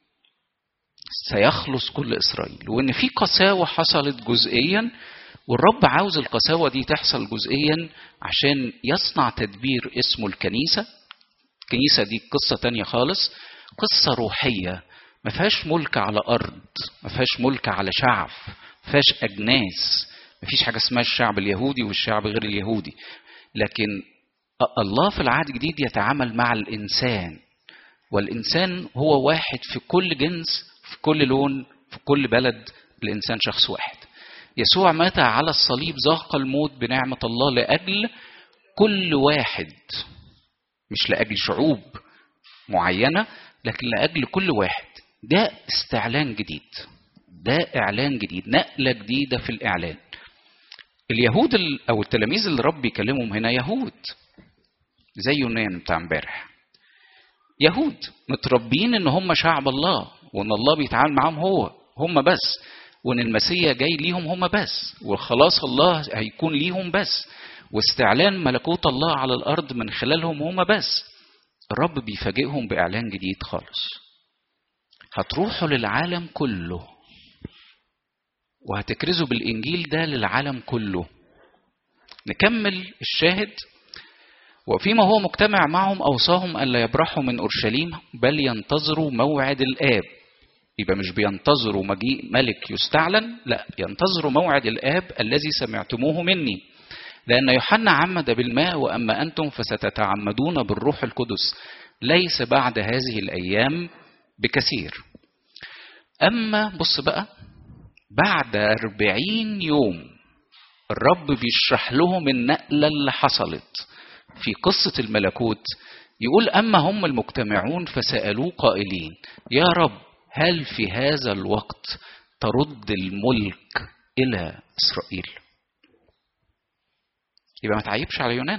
سيخلص كل إسرائيل، وإن في قساوة حصلت جزئيا، والرب عاوز القساوة دي تحصل جزئيا عشان يصنع تدبير اسمه الكنيسة. الكنيسة دي قصة تانية خالص، قصة روحية ما فيهاش ملك على أرض، ما فيهاش ملك على شعب، ما فيهاش أجناس، ما فيش حاجة اسمها الشعب اليهودي والشعب غير اليهودي. لكن الله في العهد الجديد يتعامل مع الإنسان، والإنسان هو واحد في كل جنس، في كل لون، في كل بلد. الإنسان شخص واحد. يسوع مات على الصليب، ذاق الموت بنعمة الله لأجل كل واحد، مش لأجل شعوب معينة، لكن لأجل كل واحد. ده استعلان جديد، ده إعلان جديد، نقلة جديدة في الإعلان. اليهود أو التلاميذ اللي رب يكلمهم هنا يهود زي يونان بتاع امبارح، يهود متربيين ان هم شعب الله، وان الله بيتعامل معاهم هو هم بس، وان المسيح جاي ليهم هم بس، وخلاص الله هيكون ليهم بس، واستعلان ملكوت الله على الارض من خلالهم هم بس. الرب بيفاجئهم باعلان جديد خالص، هتروحوا للعالم كله وهتكرزوا بالانجيل ده للعالم كله. نكمل الشاهد. وفيما هو مجتمع معهم أوصاهم ألا يبرحوا من أورشليم بل ينتظروا موعد الآب. يبقى مش بينتظروا مجيء ملك يستعلن، لا، ينتظروا موعد الآب الذي سمعتموه مني، لأن يوحنا عمد بالماء وأما أنتم فستتعمدون بالروح القدس ليس بعد هذه الأيام بكثير. أما بص بقى، بعد أربعين يوم الرب بيشرح لهم النقلة اللي حصلت في قصة الملكوت. يقول أما هم المجتمعون فسألوه قائلين يا رب هل في هذا الوقت ترد الملك إلى إسرائيل؟ يبقى ما تعيبش على يونان،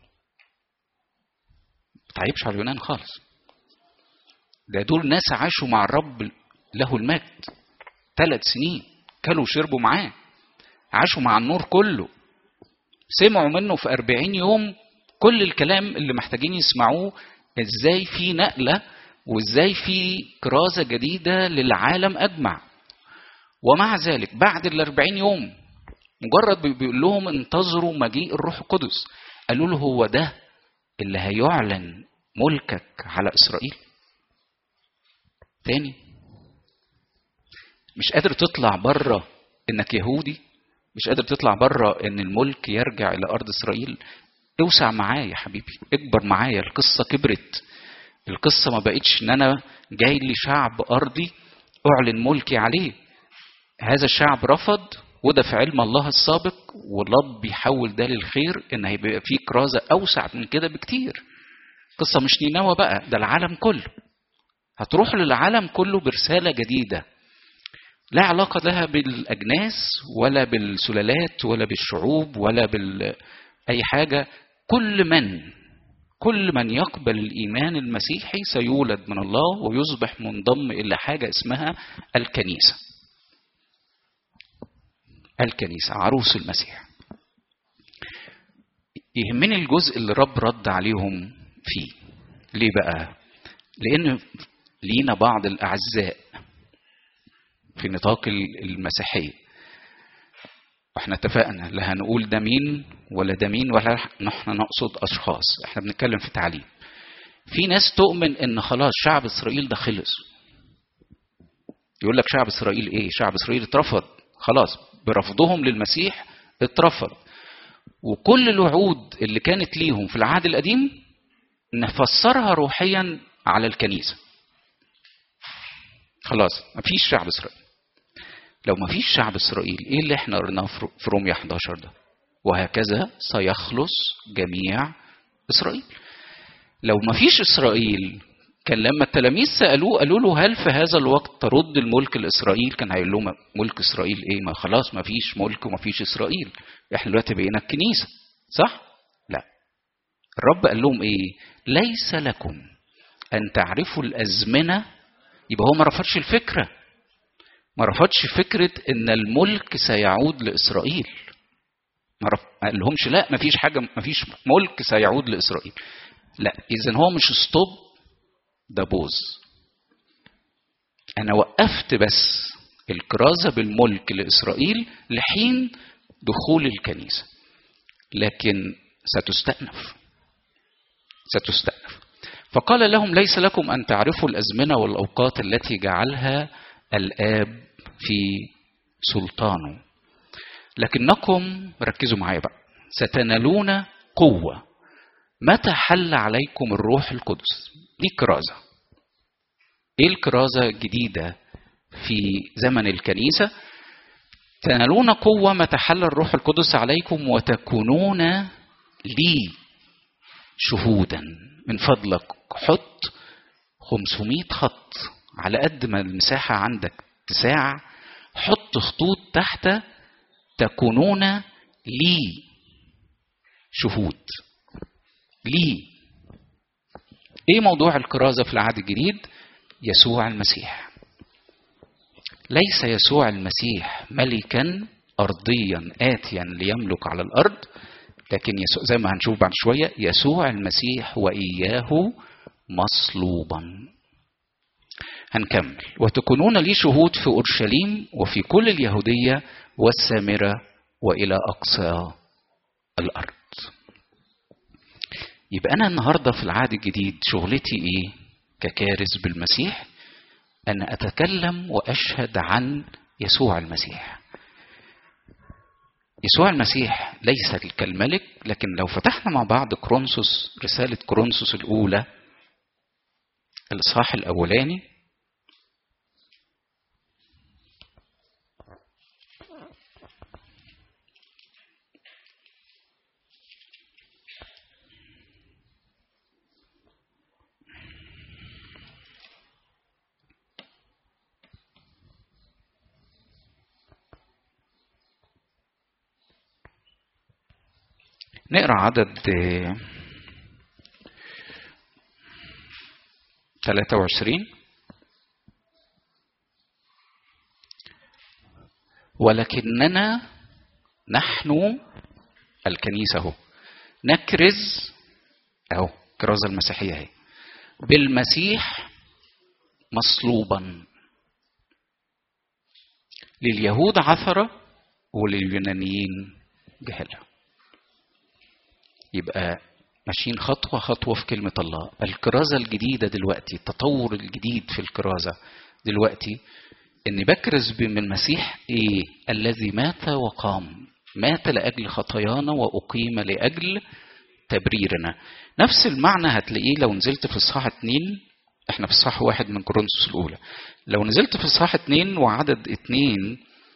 ما تعيبش على يونان خالص. ده دول ناس عاشوا مع الرب له المجد ثلاث سنين، كلوا وشربوا معاه، عاشوا مع النور كله، سمعوا منه في أربعين يوم كل الكلام اللي محتاجين يسمعوه، ازاي في نقلة وازاي في كرازة جديدة للعالم أجمع. ومع ذلك بعد الأربعين يوم مجرد بيقول لهم انتظروا مجيء الروح القدس، قالوا له هو ده اللي هيعلن ملكك على إسرائيل؟ تاني مش قادر تطلع بره انك يهودي، مش قادر تطلع بره ان الملك يرجع الى ارض اسرائيل؟ اوسع معايا يا حبيبي، اكبر معايا. القصة كبرت، القصة ما بقتش ان انا جاي لي شعب ارضي اعلن ملكي عليه. هذا الشعب رفض، وده في علم الله السابق، والله بيحول ده للخير، ان هيبقى فيه كرازة اوسع من كده بكتير. قصة مش نينوى بقى، ده العالم كله. هتروح للعالم كله برسالة جديدة لا علاقة لها بالأجناس ولا بالسلالات ولا بالشعوب ولا بال أي حاجة. كل من كل من يقبل الإيمان المسيحي سيولد من الله ويصبح منضم إلى حاجة اسمها الكنيسة. الكنيسة عروس المسيح. يهمني الجزء اللي رب رد عليهم فيه. ليه بقى؟ لأن لينا بعض الأعزاء في نطاق المسيحية، واحنا اتفقنا لا هنقول ده مين ولا ده مين، ولا نحن نقصد اشخاص، احنا بنتكلم في تعليم. في ناس تؤمن ان خلاص شعب اسرائيل ده خلص. يقول لك شعب اسرائيل ايه؟ شعب اسرائيل اترفض خلاص، برفضهم للمسيح اترفض، وكل الوعود اللي كانت ليهم في العهد القديم نفسرها روحيا على الكنيسة. خلاص مفيش شعب اسرائيل. لو ما فيش شعب إسرائيل، إيه اللي احنا قرناه في رومية إحدى عشر ده؟ وهكذا سيخلص جميع إسرائيل. لو ما فيش إسرائيل، كان لما التلاميذ سألوه قالوا له هل في هذا الوقت ترد الملك لإسرائيل؟ كان هيقول لهم ملك إسرائيل إيه؟ ما خلاص ما فيش ملك وما فيش إسرائيل، احنا دلوقتي بقينا الكنيسة، صح؟ لا، الرب قال لهم إيه؟ ليس لكم أن تعرفوا الأزمنة. يبقى هو ما رفضش الفكرة، ما رفضش فكرة إن الملك سيعود لإسرائيل. ما قال لهمش لا ما فيش حاجة، ما فيش ملك سيعود لإسرائيل. لا، إذن هو مش ستوب، ده بوز. أنا وقفت بس الكرازة بالملك لإسرائيل لحين دخول الكنيسة، لكن ستستأنف ستستأنف. فقال لهم ليس لكم أن تعرفوا الأزمنة والأوقات التي جعلها الآب في سلطانه، لكنكم، ركزوا معايا بقى، ستنالون قوة متى حل عليكم الروح القدس. دي كرازة. ايه الكرازة الجديدة في زمن الكنيسة؟ تنالون قوة متى حل الروح القدس عليكم وتكونون لي شهودا. من فضلك حط خمسمائة خط على قد ما المساحة عندك تساع، حط خطوط تحت تكونون لي شهود. لي ايه موضوع الكرازة في العهد الجديد؟ يسوع المسيح. ليس يسوع المسيح ملكا أرضيا آتيا ليملك على الأرض، لكن يسوع زي ما هنشوف بعد شوية يسوع المسيح وإياه مصلوبا. هنكمل. وتكونون لي شهود في أورشليم وفي كل اليهودية والسامرة وإلى أقصى الأرض. يبقى أنا النهاردة في العهد الجديد شغلتي إيه ككارز بالمسيح؟ أنا أتكلم وأشهد عن يسوع المسيح. يسوع المسيح ليس كالملك، لكن لو فتحنا مع بعض كورنثوس، رسالة كورنثوس الأولى الإصحاح الأولاني، نقرأ عدد ثلاثة وعشرين. ولكننا نحن الكنيسة هو نكرز، أهو كرازة المسيحية هي، بالمسيح مصلوبا، لليهود عثرة ولليونانيين جهلة. يبقى ماشيين خطوة خطوة في كلمة الله. الكرازة الجديدة دلوقتي، التطور الجديد في الكرازة دلوقتي، إني بكرز بمن المسيح إيه؟ الذي مات وقام، مات لأجل خطايانا وأقيم لأجل تبريرنا. نفس المعنى هتلاقيه لو نزلت في الصحاح اتنين، احنا في الصحاح واحد من كورنثوس الأولى، لو نزلت في الصحاح اتنين وعدد اتنين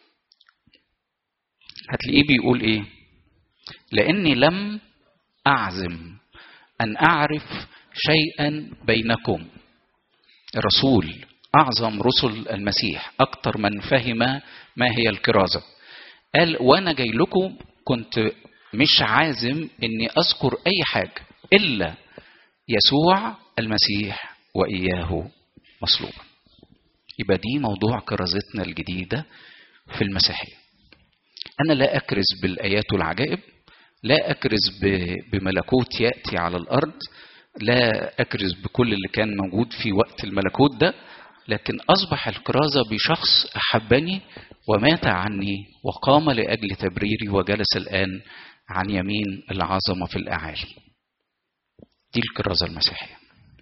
هتلاقيه بيقول إيه؟ لأني لم أعزم أن أعرف شيئا بينكم. الرسول أعظم رسل المسيح، أكتر من فهم ما هي الكرازة، قال وأنا جاي لكم كنت مش عازم أني أذكر أي حاجة إلا يسوع المسيح وإياه مصلوبا. يبقى دي موضوع كرازتنا الجديدة في المسيحية. أنا لا أكرز بالآيات والعجائب، لا أكرز بملكوت يأتي على الأرض، لا أكرز بكل اللي كان موجود في وقت الملكوت ده، لكن أصبح الكرازة بشخص أحبني ومات عني وقام لأجل تبريري وجلس الآن عن يمين العظمة في الأعالي. دي الكرازة المسيحية.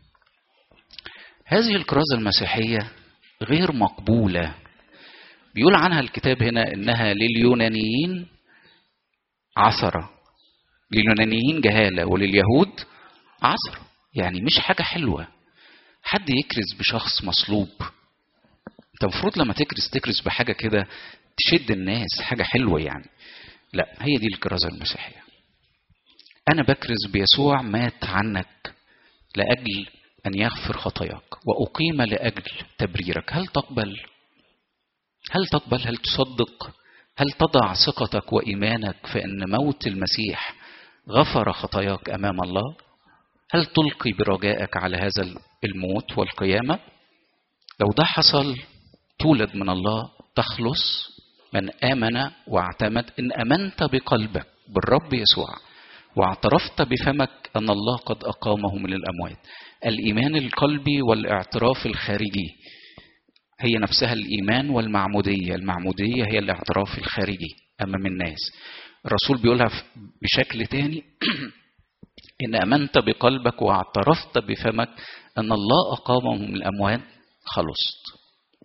هذه الكرازة المسيحية غير مقبولة. بيقول عنها الكتاب هنا إنها لليونانيين عثرة، لليونانيين جهالة ولليهود عثرة. يعني مش حاجة حلوة حد يكرز بشخص مصلوب. انت انت المفروض لما تكرز تكرز بحاجة كده تشد الناس، حاجة حلوة يعني. لا، هي دي الكرازة المسيحية. أنا بكرز بيسوع مات عنك لأجل أن يغفر خطاياك وأقيم لأجل تبريرك. هل تقبل؟ هل تقبل؟ هل تصدق؟ هل تضع ثقتك وإيمانك في أن موت المسيح غفر خطاياك أمام الله؟ هل تلقي برجائك على هذا الموت والقيامة؟ لو ده حصل تولد من الله، تخلص. من آمن واعتمد، إن أمنت بقلبك بالرب يسوع واعترفت بفمك أن الله قد أقامه من الأموات. الإيمان القلبي والاعتراف الخارجي هي نفسها الإيمان والمعمودية. المعمودية هي الاعتراف الخارجي أمام الناس. الرسول بيقولها بشكل تاني إن أمنت بقلبك واعترفت بفمك أن الله أقامه من الأموات خلصت.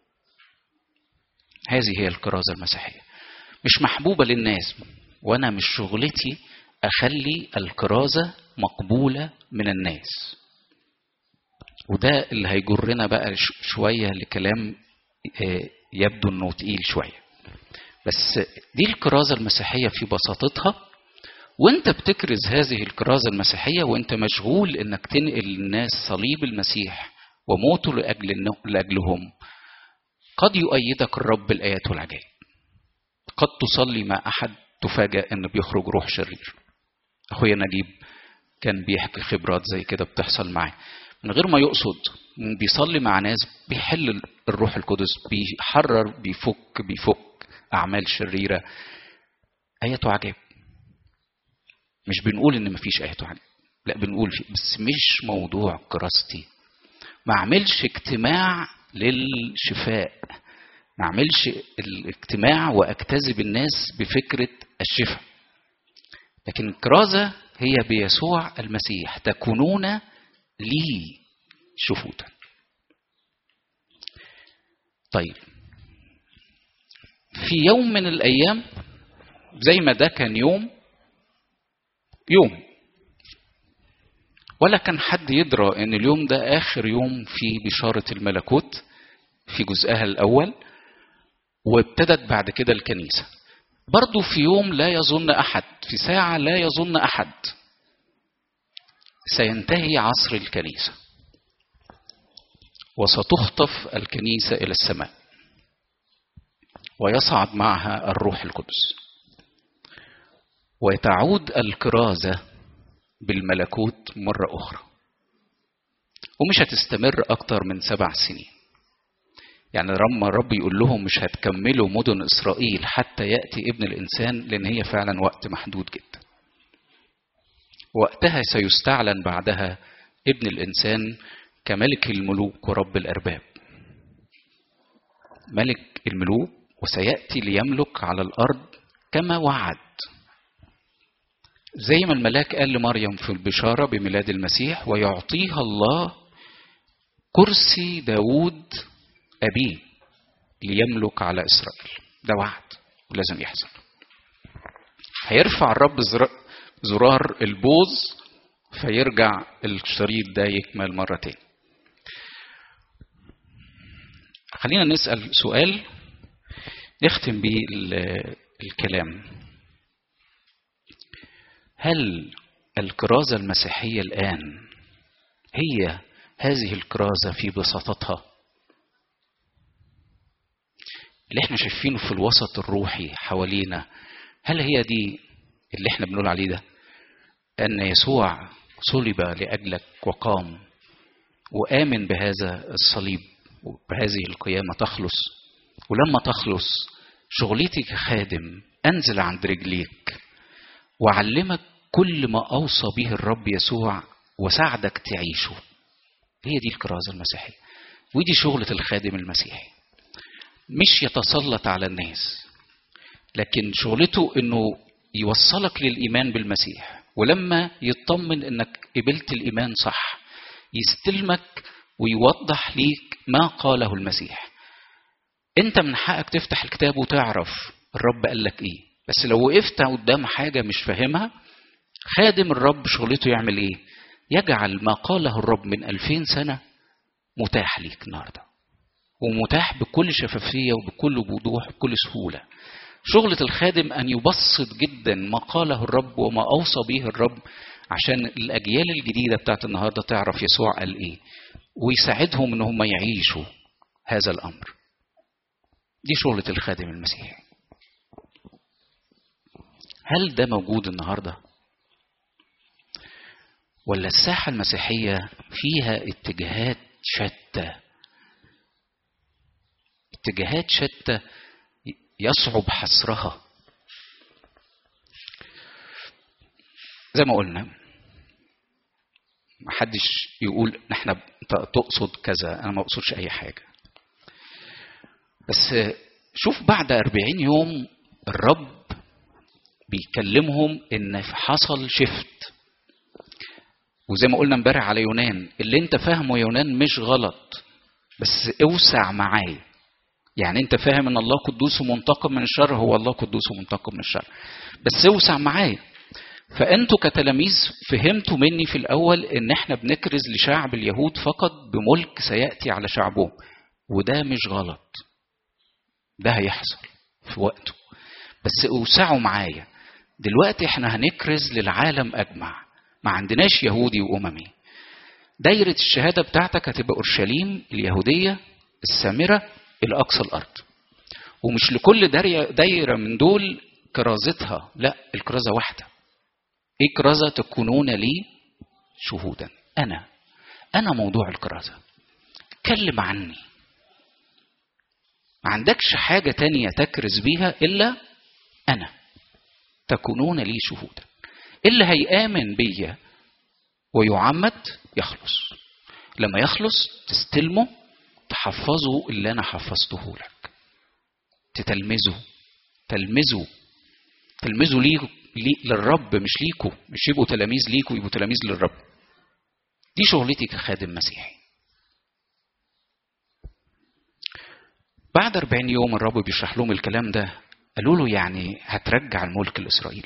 هذه هي الكرازة المسيحية. مش محبوبة للناس، وأنا مش شغلتي أخلي الكرازة مقبولة من الناس. وده اللي هيجرنا بقى شوية لكلام يبدو أنه تقيل شوية، بس دي الكرازة المسيحية في بساطتها. وانت بتكرز هذه الكرازة المسيحية وانت مشغول انك تنقل للناس صليب المسيح وموته لأجل لأجلهم، قد يؤيدك الرب بالآيات والعجائب. قد تصلي مع أحد تفاجأ أن بيخرج روح شرير. أخويا نجيب كان بيحكي خبرات زي كده بتحصل معاه من غير ما يقصد. بيصلي مع ناس بيحل الروح القدس، بيحرر، بيفك بيفك أعمال شريرة. آيات وعجائب. مش بنقول إن مفيش آيات وعجائب، لا بنقول فيه، بس مش موضوع كراستي. ما أعملش اجتماع للشفاء، ما أعملش الاجتماع وأكتذب الناس بفكرة الشفاء. لكن الكرازة هي بيسوع المسيح تكونون لي شهودا. طيب، في يوم من الأيام زي ما ده كان يوم يوم ولا كان حد يدرى ان اليوم ده آخر يوم في بشارة الملكوت في جزءها الأول، وابتدت بعد كده الكنيسة. برضو في يوم لا يظن أحد، في ساعة لا يظن أحد، سينتهي عصر الكنيسة وستخطف الكنيسة إلى السماء ويصعد معها الروح القدس وتعود الكرازة بالملكوت مرة أخرى، ومش هتستمر أكتر من سبع سنين. يعني لما الرب يقول لهم مش هتكملوا مدن إسرائيل حتى يأتي ابن الإنسان، لأن هي فعلا وقت محدود جدا. وقتها سيستعلن بعدها ابن الإنسان كملك الملوك ورب الأرباب، ملك الملوك، وسيأتي ليملك على الأرض كما وعد. زي ما الملاك قال لمريم في البشارة بميلاد المسيح: ويعطيها الله كرسي داود أبيه ليملك على إسرائيل. ده وعد ولازم يحصل. هيرفع الرب زرار البوز فيرجع الشريط ده يكمل مرة تاني. خلينا نسأل سؤال نختم بيه الكلام: هل الكرازة المسيحية الآن هي هذه الكرازة في بساطتها اللي احنا شايفينه في الوسط الروحي حوالينا؟ هل هي دي اللي احنا بنقول عليه ده، أن يسوع صلب لأجلك وقام وآمن بهذا الصليب وبهذه القيامة تخلص؟ ولما تخلص شغلتي كخادم أنزل عند رجليك وأعلمك كل ما أوصى به الرب يسوع وساعدك تعيشه. هي دي الكرازة المسيحية، ودي شغلة الخادم المسيحي. مش يتسلط على الناس، لكن شغلته انه يوصلك للإيمان بالمسيح، ولما يطمن انك قبلت الإيمان صح يستلمك ويوضح ليك ما قاله المسيح. انت من حقك تفتح الكتاب وتعرف الرب قال لك ايه، بس لو وقفت قدام حاجة مش فاهمها، خادم الرب شغلته يعمل ايه؟ يجعل ما قاله الرب من ألفين سنة متاح ليك النهارده. ومتاح بكل شفافية وبكل وضوح وبكل سهولة. شغلة الخادم أن يبسط جدا ما قاله الرب وما أوصى به الرب عشان الأجيال الجديدة بتاعت النهاردة تعرف يسوع قال إيه، ويساعدهم إن هم يعيشوا هذا الأمر. دي شغلة الخادم المسيحي. هل ده موجود النهاردة؟ ولا الساحة المسيحية فيها اتجاهات شتى، اتجاهات شتى يصعب حصرها؟ زي ما قلنا محدش يقول نحن تقصد كذا، انا ما اقصدش اي حاجة، بس شوف بعد أربعين يوم الرب بيكلمهم ان حصل شفت. وزي ما قلنا امبارح على يونان، اللي انت فاهمه يونان مش غلط، بس اوسع معايا. يعني انت فاهم ان الله قدوس ومنتقم من الشر، هو الله قدوس ومنتقم من الشر، بس اوسع معايا. فانتوا كتلاميذ فهمتوا مني في الاول ان احنا بنكرز لشعب اليهود فقط بملك سيأتي على شعبهم، وده مش غلط، ده هيحصل في وقته، بس اوسعوا معايا. دلوقتي احنا هنكرز للعالم اجمع، ما عندناش يهودي واممي. دايرة الشهادة بتاعتك هتبقى اورشليم اليهودية السامرة الى اقصى الارض، ومش لكل دايرة من دول كرازتها، لا، الكرازة واحدة. ايه كرازة؟ تكونون لي شهودا. انا انا موضوع الكرازة، اتكلم عني، ما عندكش حاجة تانية تكرز بيها الا انا. تكونون لي شهودا. اللي هيآمن بيا ويعمد يخلص، لما يخلص تستلمه، تحفظه اللي انا حفظته لك، تتلمذه تلمذه تلمذه ليه لي للرب، مش ليكوا، مش يبقوا تلاميذ ليكوا، يبقوا تلاميذ للرب. دي شغلتي كخادم مسيحي. بعد أربعين يوم الرب بيشرح لهم الكلام ده، قالوا له يعني هترجع الملك لإسرائيل.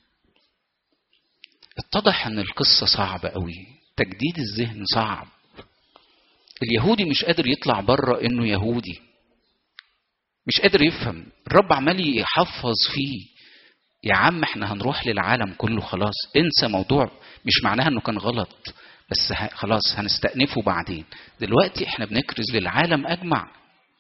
اتضح ان القصة صعبة قوي، تجديد الذهن صعب. اليهودي مش قادر يطلع بره انه يهودي، مش قادر يفهم. الرب عمال يحفظ فيه، يا عم احنا هنروح للعالم كله، خلاص انسى موضوع، مش معناها انه كان غلط، بس خلاص هنستأنفه بعدين، دلوقتي احنا بنكرز للعالم اجمع.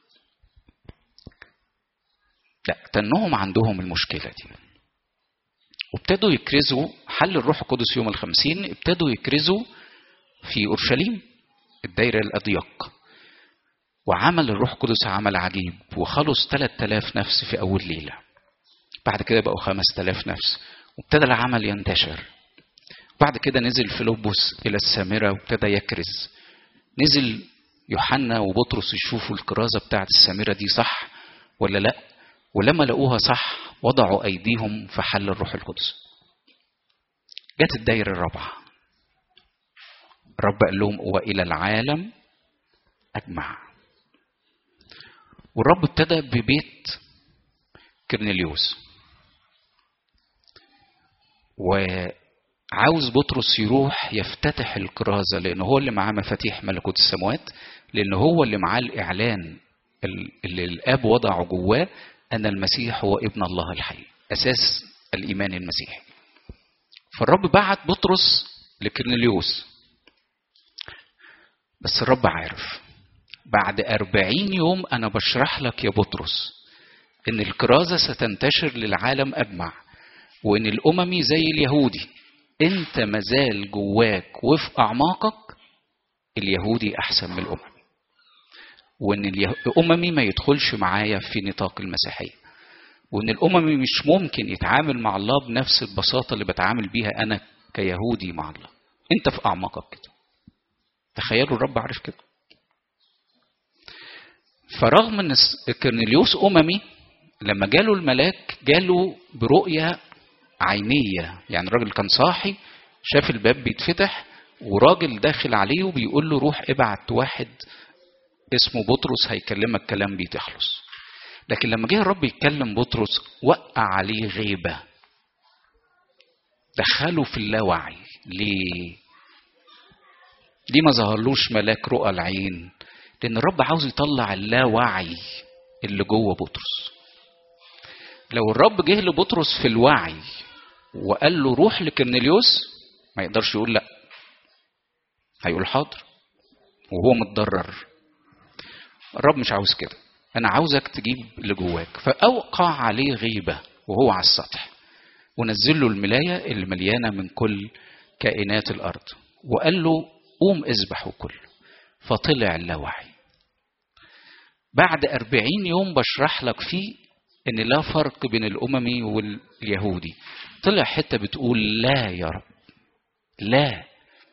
لا، تنهم عندهم المشكلة دي، وابتدوا يكرزوا. حل الروح القدس يوم الخمسين، ابتدوا يكرزوا في أورشليم الدايرة الأضيق، وعمل الروح القدس عمل عجيب، وخلص ثلاثة آلاف نفس في أول ليلة. بعد كده بقوا خمسة آلاف نفس، وابتدى العمل ينتشر. بعد كده نزل فيلبس إلى السامرة وابتدى يكرز. نزل يوحنا وبطرس يشوفوا الكرازة بتاعت السامرة دي صح ولا لا، ولما لقوها صح وضعوا أيديهم فحل الروح القدس. جت الدايرة الرابعة، الرب قال لهم وإلى العالم أجمع. والرب ابتدى ببيت كرنيليوس، وعاوز بطرس يروح يفتتح الكرازة، لأنه هو اللي معاه مفاتيح ملكوت السماوات، لأنه هو اللي معاه الإعلان اللي الآب وضعه جواه أن المسيح هو ابن الله الحي، أساس الإيمان المسيحي. فالرب بعت بطرس لكرنيليوس، بس الرب عارف بعد أربعين يوم أنا بشرح لك يا بطرس إن الكرازة ستنتشر للعالم أجمع، وإن الأممي زي اليهودي، أنت مازال جواك وفي أعماقك اليهودي أحسن من الأممي، وإن الأممي ما يدخلش معايا في نطاق المسيحية، وإن الأممي مش ممكن يتعامل مع الله بنفس البساطة اللي بتعامل بيها أنا كيهودي مع الله. أنت في أعماقك كده. تخيلوا الرب عارف كده. فرغم أن كرنيليوس أممي، لما جاله الملاك جاله برؤية عينية، يعني الراجل كان صاحي شاف الباب بيتفتح وراجل داخل عليه وبيقول له روح ابعت واحد اسمه بطرس هيكلمك كلام بيتخلص. لكن لما جه الرب يتكلم بطرس وقع عليه غيبة، دخله في اللاوعي. ليه؟ ليه ما ظهرلوش ملاك رؤى العين؟ لأن الرب عاوز يطلع اللاوعي اللي جوه بطرس. لو الرب جه لبطرس في الوعي وقال له روح لكرنيليوس، ما يقدرش يقول لا، هيقول حاضر وهو متضرر. الرب مش عاوز كده، أنا عاوزك تجيب اللي جواك. فأوقع عليه غيبة وهو على السطح، ونزل له الملاية اللي مليانة من كل كائنات الأرض، وقال له قوم اذبح وكل. فطلع اللاوعي. بعد أربعين يوم بشرح لك فيه ان لا فرق بين الأممي واليهودي، طلع حتة بتقول لا يا رب، لا.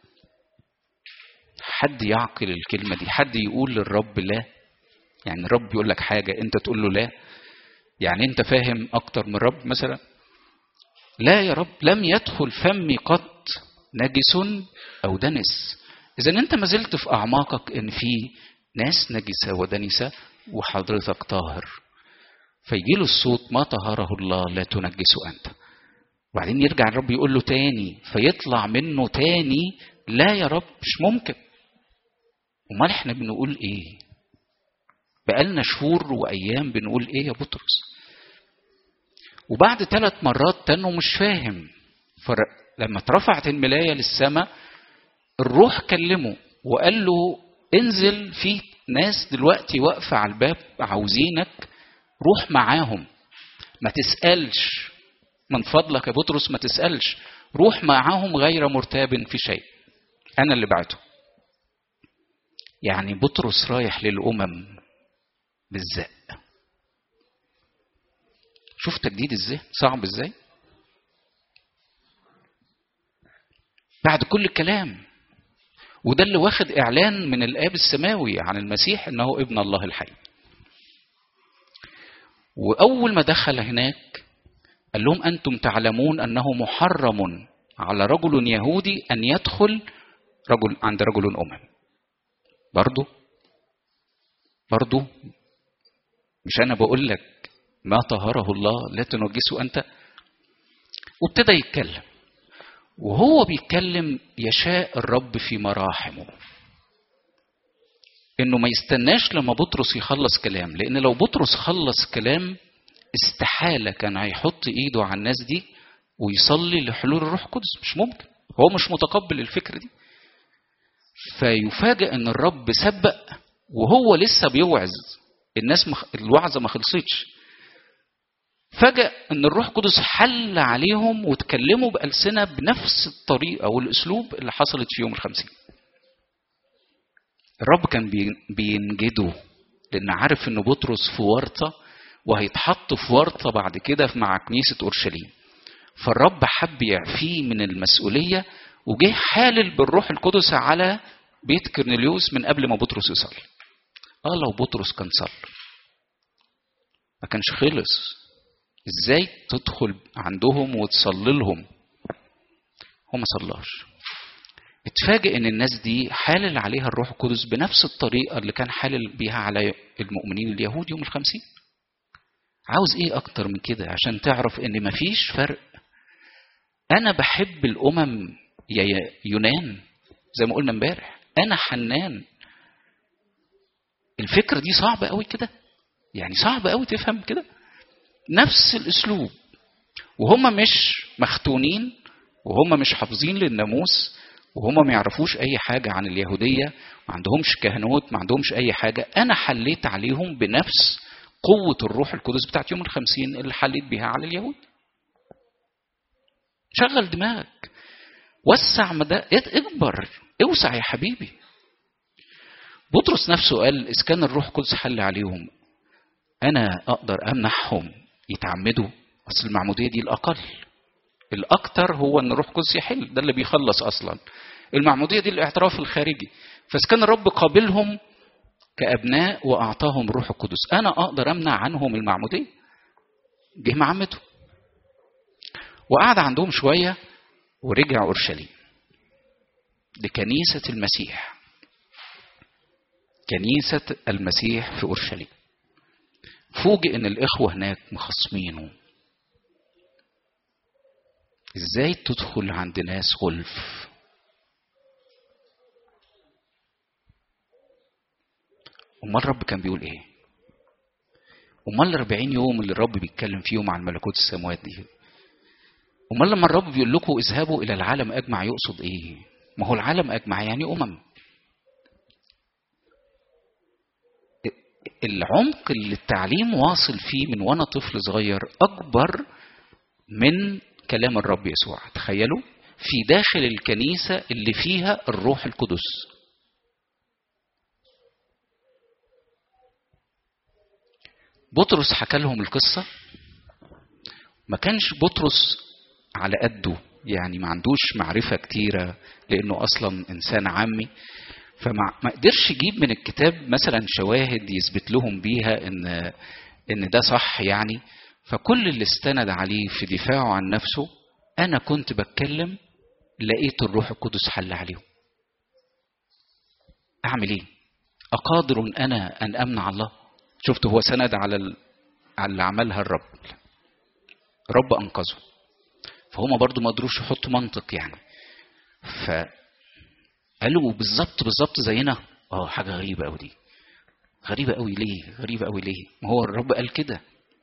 حد يعقل الكلمة دي؟ حد يقول للرب لا؟ يعني الرب يقول لك حاجة انت تقول له لا؟ يعني انت فاهم اكتر من الرب مثلا؟ لا يا رب، لم يدخل فمي قط نجس او دنس. اذا انت ما زلت في اعماقك ان في ناس نجسة ودنسة وحضرتك طاهر. فيجي له الصوت ما طهره الله لا تنجسه انت. وبعدين يرجع الرب يقول له تاني، فيطلع منه تاني لا يا رب مش ممكن. امال احنا بنقول ايه؟ بقالنا شهور وايام بنقول ايه يا بطرس؟ وبعد ثلاث مرات تانو مش فاهم. فلما اترفعت الملاية للسماء، الروح كلمه وقال له انزل، في ناس دلوقتي واقفة على الباب عاوزينك، روح معاهم. ما تسألش، من فضلك يا بطرس ما تسألش، روح معاهم غير مرتاب في شيء، أنا اللي بعته. يعني بطرس رايح للأمم بالزق. شوف تجديد ازاي صعب ازاي بعد كل الكلام. وده اللي واخد اعلان من الاب السماوي عن المسيح انه ابن الله الحي. واول ما دخل هناك قال لهم انتم تعلمون انه محرم على رجل يهودي ان يدخل رجل عند رجل امم. برضو برضو مش انا بقول لك ما طهره الله لا تنجسه انت؟ وابتدى يتكلم. وهو بيتكلم يشاء الرب في مراحمه انه ما يستناش لما بطرس يخلص كلام، لان لو بطرس خلص كلام استحالة كان هيحط ايده على الناس دي ويصلي لحلول الروح القدس. مش ممكن، هو مش متقبل الفكرة دي. فيفاجئ ان الرب سبق وهو لسه بيوعظ الناس، مخ... الوعظة ما خلصتش. فجأة ان الروح القدس حل عليهم وتكلموا بألسنة بنفس الطريقة والاسلوب اللي حصلت في يوم الخمسين. الرب كان بينجده لان عارف ان بطرس في ورطة وهيتحط في ورطة بعد كده مع كنيسة اورشليم. فالرب حب يعفيه من المسؤولية وجه حالل بالروح القدس على بيت كرنيليوس من قبل ما بطرس يصلي. اه لو بطرس كان صلى ما كانش خلص. ازاي تدخل عندهم وتصلي لهم؟ هو ما صلاش. اتفاجئ ان الناس دي حالل عليها الروح القدس بنفس الطريقة اللي كان حالل بيها على المؤمنين اليهود يوم الخمسين. عاوز ايه اكتر من كده عشان تعرف ان مفيش فرق؟ انا بحب الامم يا يونان زي ما قلنا امبارح، انا حنان. الفكرة دي صعبة قوي كده، يعني صعب قوي تفهم كده. نفس الاسلوب، وهم مش مختونين وهم مش حافظين للناموس وهم ما يعرفوش اي حاجة عن اليهودية، ما عندهمش كهنوت، ما عندهمش اي حاجة. انا حليت عليهم بنفس قوة الروح القدس بتاعت يوم الخمسين اللي حليت بيها على اليهود. شغل دماغك، وسع مدى، اكبر، اوسع يا حبيبي. بطرس نفسه قال إذا كان الروح القدس حل عليهم أنا أقدر أمنحهم يتعمدوا. أصل المعمودية دي الأقل، الأكتر هو أن الروح القدس يحل، ده اللي بيخلص أصلا. المعمودية دي الاعتراف الخارجي. فإذا كان الرب قابلهم كأبناء وأعطاهم الروح القدس، أنا أقدر أمنع عنهم المعمودية. جه معمته وقعد عندهم شوية ورجع أورشليم لكنيسة المسيح، كنيسة المسيح في أورشليم. فوجئ ان الاخوة هناك مخصمينه. ازاي تدخل عند ناس غلف؟ امال الرب كان بيقول ايه؟ امال الأربعين يوم اللي الرب بيتكلم فيهم عن ملكوت السماوات دي، امال لما الرب بيقول لكم اذهبوا الى العالم اجمع يقصد ايه؟ ما هو العالم اجمع يعني امم. العمق اللي التعليم واصل فيه من وانا طفل صغير اكبر من كلام الرب يسوع. تخيلوا في داخل الكنيسة اللي فيها الروح القدس. بطرس حكى لهم القصة، ما كانش بطرس على قده، يعني ما عندوش معرفة كتيرة لأنه أصلا إنسان عامي، فما قدرش يجيب من الكتاب مثلا شواهد يثبت لهم بيها إن إن ده صح يعني. فكل اللي استند عليه في دفاعه عن نفسه، أنا كنت بتكلم لقيت الروح القدس حل عليهم. أعمل إيه؟ أقادر أنا أن أمنع الله؟ شفت هو سند على على اللي عملها الرب، رب أنقذه، فهم برضو ما قدروش يحطوا منطق يعني. فقالوا بالظبط بالظبط زينا. اه حاجة غريبة قوي دي، غريبة قوي ليه؟ غريبة قوي ليه؟ ما هو الرب قال كده.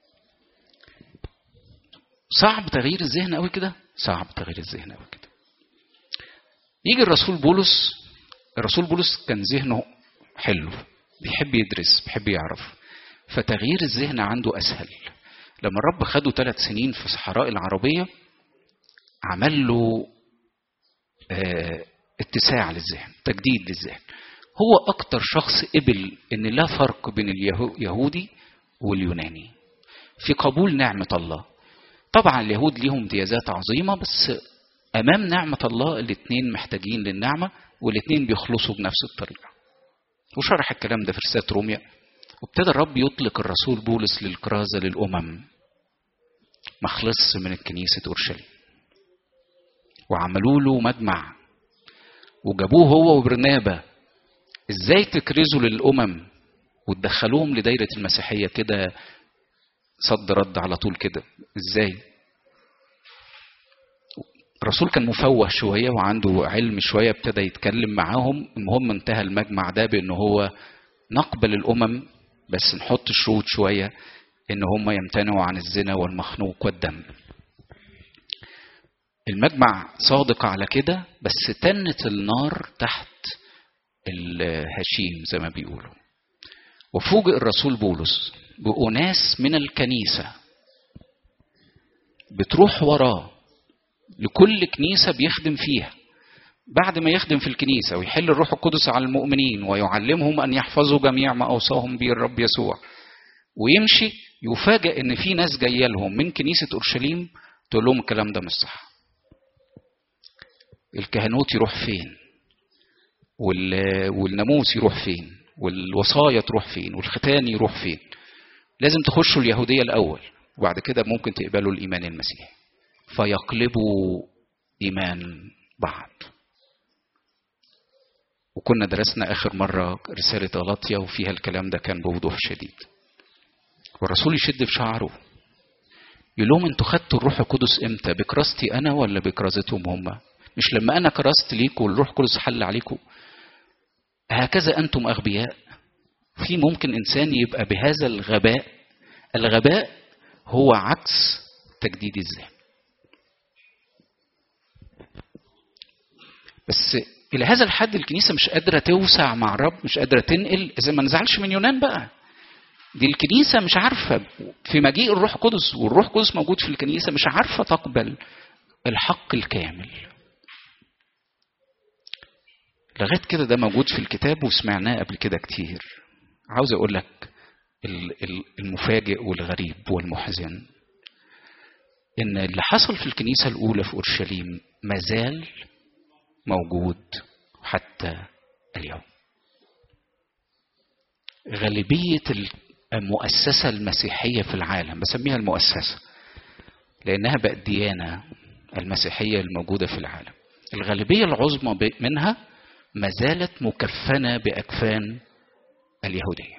صعب تغيير الذهن قوي كده، صعب تغيير الذهن قوي كده. يجي الرسول بولس. الرسول بولس كان ذهنه حلو، بيحب يدرس، بيحب يعرف، فتغيير الذهن عنده أسهل. لما الرب خده ثلاث سنين في صحراء العربية عمل له اه اتساع للذهن، تجديد للذهن. هو أكتر شخص قبل إن لا فرق بين اليهودي واليوناني في قبول نعمة الله. طبعا اليهود ليهم امتيازات عظيمة، بس أمام نعمة الله الاثنين محتاجين للنعمة، والاثنين بيخلصوا بنفس الطريقة. وشرح الكلام ده في رسالة روميا. وابتدى الرب يطلق الرسول بولس للكرازة للأمم، ما خلصش من الكنيسة أورشليم، وعملوا له مجمع وجابوه هو وبرنابا. ازاي تكرزوا للأمم وتدخلوهم لدايرة المسيحية كده صد رد على طول كده؟ ازاي؟ الرسول كان مفوه شوية وعنده علم شوية، ابتدى يتكلم معاهم. المهم انتهى المجمع ده بأنه هو نقبل الأمم بس نحط شروط شوية، ان هم يمتنعوا عن الزنا والمخنوق والدم. المجمع صادق على كده، بس تنت النار تحت الهشيم زي ما بيقولوا. وفوجئ الرسول بولس بأناس من الكنيسة بتروح وراه لكل كنيسة بيخدم فيها، بعد ما يخدم في الكنيسة ويحل الروح القدس على المؤمنين ويعلمهم أن يحفظوا جميع ما أوصاهم به الرب يسوع، ويمشي يفاجئ ان في ناس جايه لهم من كنيسه اورشليم تقول لهم الكلام ده مش صح. الكهنوت يروح فين؟ والناموس يروح فين؟ والوصايا تروح فين؟ والختان يروح فين؟ لازم تخشوا اليهوديه الاول، وبعد كده ممكن تقبلوا الايمان المسيحي. فيقلبوا ايمان بعض. وكنا درسنا اخر مره رساله غلاطيا وفيها الكلام ده كان بوضوح شديد. والرسول يشد في شعره يقول لهم انتوا خدتوا الروح القدس امتى؟ بكراستي انا ولا بكرازتهم هم؟ مش لما انا كرست ليكم والروح القدس حل عليكم؟ هكذا انتم اغبياء. في ممكن انسان يبقى بهذا الغباء؟ الغباء هو عكس تجديد الذهن. بس الى هذا الحد الكنيسه مش قادره توسع مع الرب، مش قادره تنقل. اذا ما نزعلش من يونان بقى، دي الكنيسة مش عارفة في مجيء الروح القدس، والروح القدس موجود في الكنيسة، مش عارفة تقبل الحق الكامل. لغاية كده ده موجود في الكتاب وسمعناه قبل كده كتير. عاوز أقول لك المفاجئ والغريب والمحزن إن اللي حصل في الكنيسة الأولى في أورشليم مازال موجود حتى اليوم. غالبية المؤسسة المسيحية في العالم، بسميها المؤسسة لأنها بقت ديانة المسيحية الموجودة في العالم، الغالبية العظمى منها ما زالت مكفنة بأكفان اليهودية.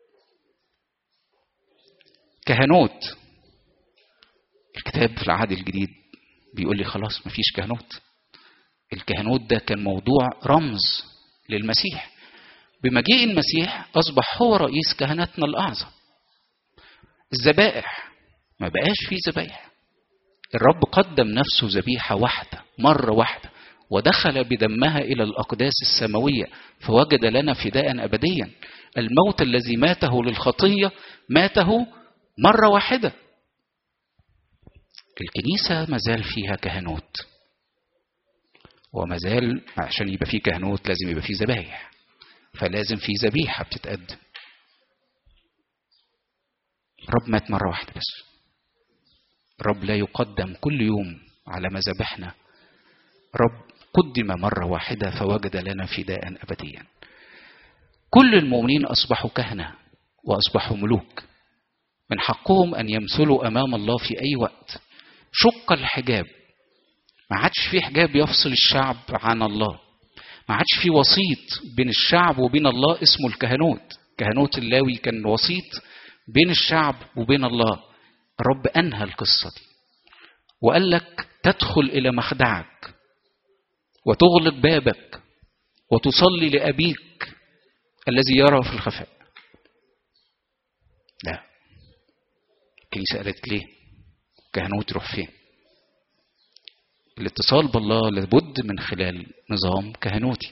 كهنوت، الكتاب في العهد الجديد بيقول لي خلاص مفيش كهنوت. الكهنوت ده كان موضوع رمز للمسيح. بمجيء المسيح أصبح هو رئيس كهنتنا الأعظم. الذبائح ما بقاش فيه ذبائح، الرب قدم نفسه ذبيحة واحدة مرة واحدة ودخل بدمها إلى الأقداس السماوية فوجد لنا فداء أبديا. الموت الذي ماته للخطية ماته مرة واحدة. الكنيسة مازال فيها كهنوت، ومازال عشان يبقى فيه كهنوت لازم يبقى فيه ذبائح، فلازم فيه ذبيحة بتتقدم. رب مات مرة واحدة بس. رب لا يقدم كل يوم على مذابحنا، رب قدم مرة واحدة فوجد لنا فداء أبديا. كل المؤمنين أصبحوا كهنة وأصبحوا ملوك، من حقهم أن يمثلوا أمام الله في أي وقت. شق الحجاب، ما عادش في حجاب يفصل الشعب عن الله، ما عادش في وسيط بين الشعب وبين الله اسمه الكهنوت. كهنوت اللاوي كان وسيط بين الشعب وبين الله. الرب أنهى القصة دي وقال لك تدخل إلى مخدعك وتغلق بابك وتصلي لأبيك الذي يرى في الخفاء. لا، الكنيسة قالت ليه؟ كهنوت يروح فين؟ الاتصال بالله لابد من خلال نظام كهنوتي.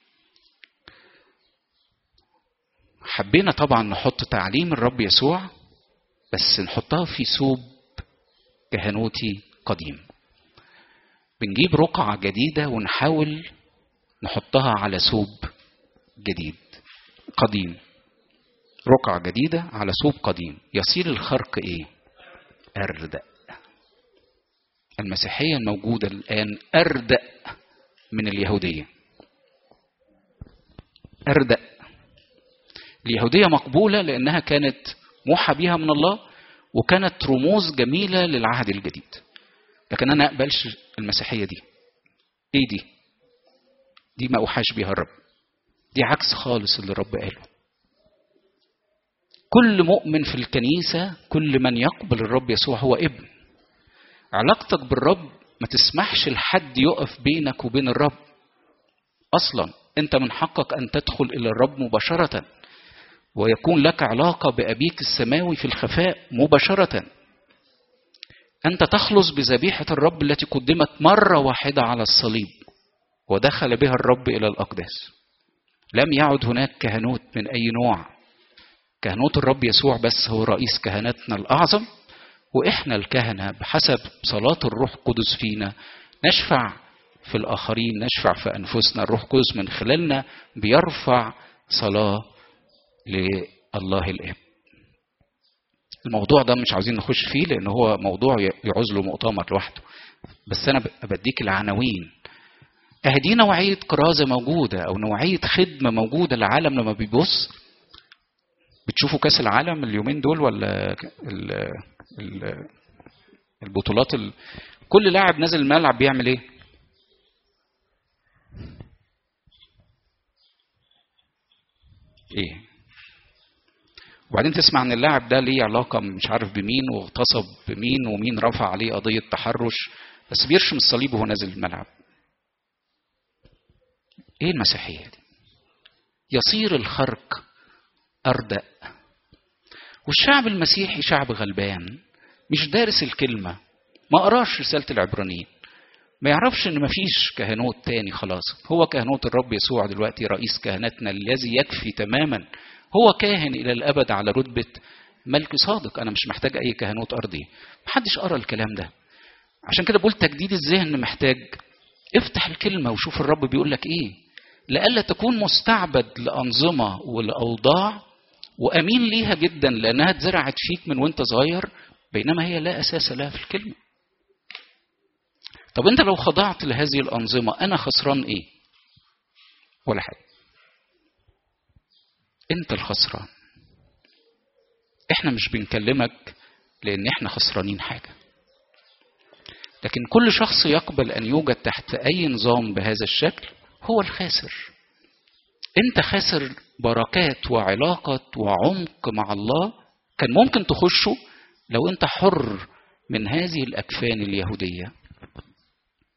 حبينا طبعا نحط تعليم الرب يسوع بس نحطها في ثوب كهنوتي قديم. بنجيب رقعة جديدة ونحاول نحطها على ثوب جديد قديم. رقعة جديدة على ثوب قديم، يصير الخرق ايه؟ أردأ. المسيحية الموجودة الآن أردأ من اليهودية. أردأ. اليهودية مقبولة لأنها كانت موحى بها من الله وكانت رموز جميلة للعهد الجديد، لكن أنا أقبلش المسيحية دي. إيه دي؟ دي ما أوحاش بها الرب، دي عكس خالص اللي الرب قاله. كل مؤمن في الكنيسة، كل من يقبل الرب يسوع هو ابن. علاقتك بالرب ما تسمحش لحد يقف بينك وبين الرب أصلا. أنت من حقك أن تدخل إلى الرب مباشرة ويكون لك علاقة بأبيك السماوي في الخفاء مباشرة. أنت تخلص بذبيحة الرب التي قدمت مرة واحدة على الصليب ودخل بها الرب إلى الأقداس. لم يعد هناك كهنوت من أي نوع. كهنوت الرب يسوع بس هو رئيس كهنتنا الأعظم، وإحنا الكهنة بحسب صلاة الروح القدس فينا نشفع في الآخرين، نشفع في أنفسنا. الروح القدس من خلالنا بيرفع صلاة لله الآب. الموضوع ده مش عاوزين نخش فيه لأن هو موضوع يعوز له مؤتمر لوحده، بس أنا بديك العناوين. أهدي نوعية كرازة موجودة أو نوعية خدمة موجودة. العالم لما بيبص، بتشوفوا كاس العالم اليومين دول ولا ال ال البطولات ال... كل لاعب نازل الملعب بيعمل ايه؟ ايه؟ وبعدين تسمع ان اللاعب ده ليه علاقة مش عارف بمين واغتصب بمين ومين رفع عليه قضية تحرش، بس بيرشم الصليب وهو نازل الملعب. ايه المسيحية دي؟ يصير الخرق أردأ. والشعب المسيحي شعب غلبان مش دارس الكلمة، ما قراش رسالة العبرانيين، ما يعرفش ان مفيش كهنوت تاني خلاص. هو كهنوت الرب يسوع دلوقتي رئيس كهنتنا الذي يكفي تماما. هو كاهن الى الابد على رتبة ملك صادق. انا مش محتاج اي كهنوت ارضي. محدش قرا الكلام ده. عشان كده بقول تجديد الذهن محتاج. افتح الكلمة وشوف الرب بيقول لك ايه، لألا تكون مستعبد لأنظمة ولأوضاع وأمين ليها جدا لأنها اتزرعت فيك من وانت صغير، بينما هي لا أساس لها في الكلمة. طب انت لو خضعت لهذه الأنظمة أنا خسران ايه؟ ولا حاجة. انت الخسران. احنا مش بنكلمك لأن احنا خسرانين حاجة، لكن كل شخص يقبل أن يوجد تحت أي نظام بهذا الشكل هو الخاسر. انت خاسر بركات وعلاقة وعمق مع الله كان ممكن تخشه لو انت حر من هذه الأكفان اليهودية.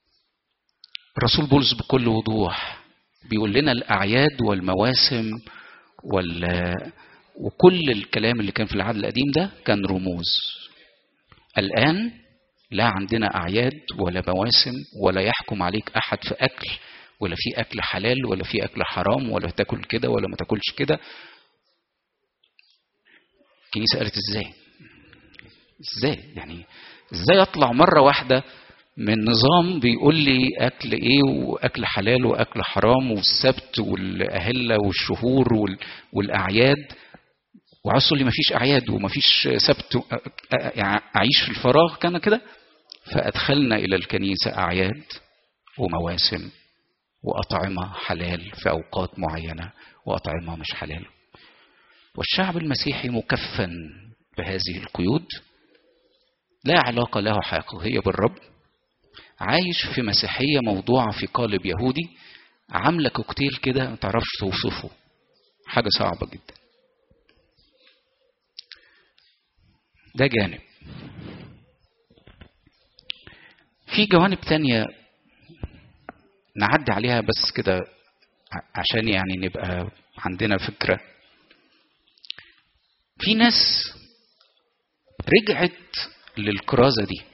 الرسول بولس بكل وضوح بيقول لنا الأعياد والمواسم ولا وكل الكلام اللي كان في العهد القديم ده كان رموز. الآن لا عندنا أعياد ولا مواسم، ولا يحكم عليك أحد في أكل، ولا في أكل حلال ولا في أكل حرام، ولا تاكل كده ولا ما تاكلش كده. الكنيسة قالت ازاي؟ ازاي يعني؟ ازاي اطلع مرة واحدة من نظام بيقول لي اكل ايه واكل حلال واكل حرام والسبت والاهلة والشهور والاعياد، وعصوا لي مفيش اعياد ومفيش سبت، يعني اعيش في الفراغ كان كده. فادخلنا الى الكنيسة اعياد ومواسم واطعمة حلال في اوقات معينة واطعمة مش حلال. والشعب المسيحي مكفن بهذه القيود، لا علاقة له حقيقية بالرب، عايش في مسيحية موضوعة في قالب يهودي، عاملة كوكتيل كده ما تعرفش توصفه، حاجة صعبة جدا. ده جانب. في جوانب تانية نعدي عليها بس كده عشان يعني نبقى عندنا فكرة. في ناس رجعت للكرازة دي،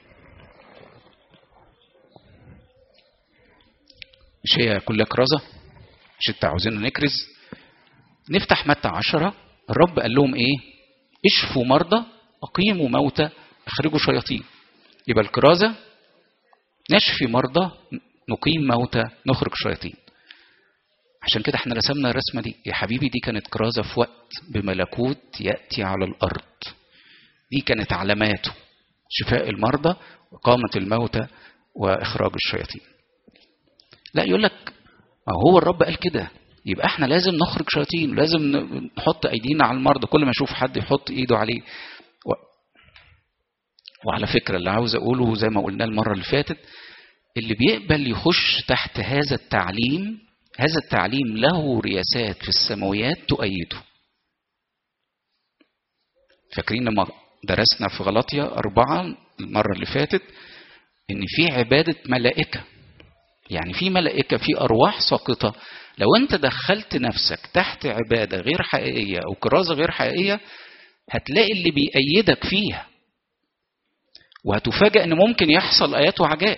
مش هي كلها كرازة؟ مش انت عاوزين نكرز؟ نفتح متى عشرة، الرب قال لهم ايه؟ اشفوا مرضى، اقيموا موتى، اخرجوا شياطين. يبقى الكرازة نشفي مرضى، نقيم موتى، نخرج شياطين. عشان كده احنا رسمنا الرسمة دي يا حبيبي. دي كانت كرازة في وقت بملكوت يأتي على الأرض. دي كانت علاماته: شفاء المرضى، وإقامة الموتى، وإخراج الشياطين. لا يقول لك ما هو الرب قال كده، يبقى احنا لازم نخرج شياطين، لازم نحط ايدينا على المرضى، كل ما اشوف حد يحط ايده عليه. و... وعلى فكرة اللي عاوز اقوله زي ما قلنا المرة اللي فاتت، اللي بيقبل يخش تحت هذا التعليم، هذا التعليم له رياسات في السماويات تؤيده. فاكرين لما درسنا في غلاطيا أربعة المرة اللي فاتت إن في عبادة ملائكة، يعني في ملائكة، في أرواح ساقطة. لو أنت دخلت نفسك تحت عبادة غير حقيقية أو كرازة غير حقيقية، هتلاقي اللي بيأيدك فيها، وهتفاجأ إن ممكن يحصل آيات وعجائب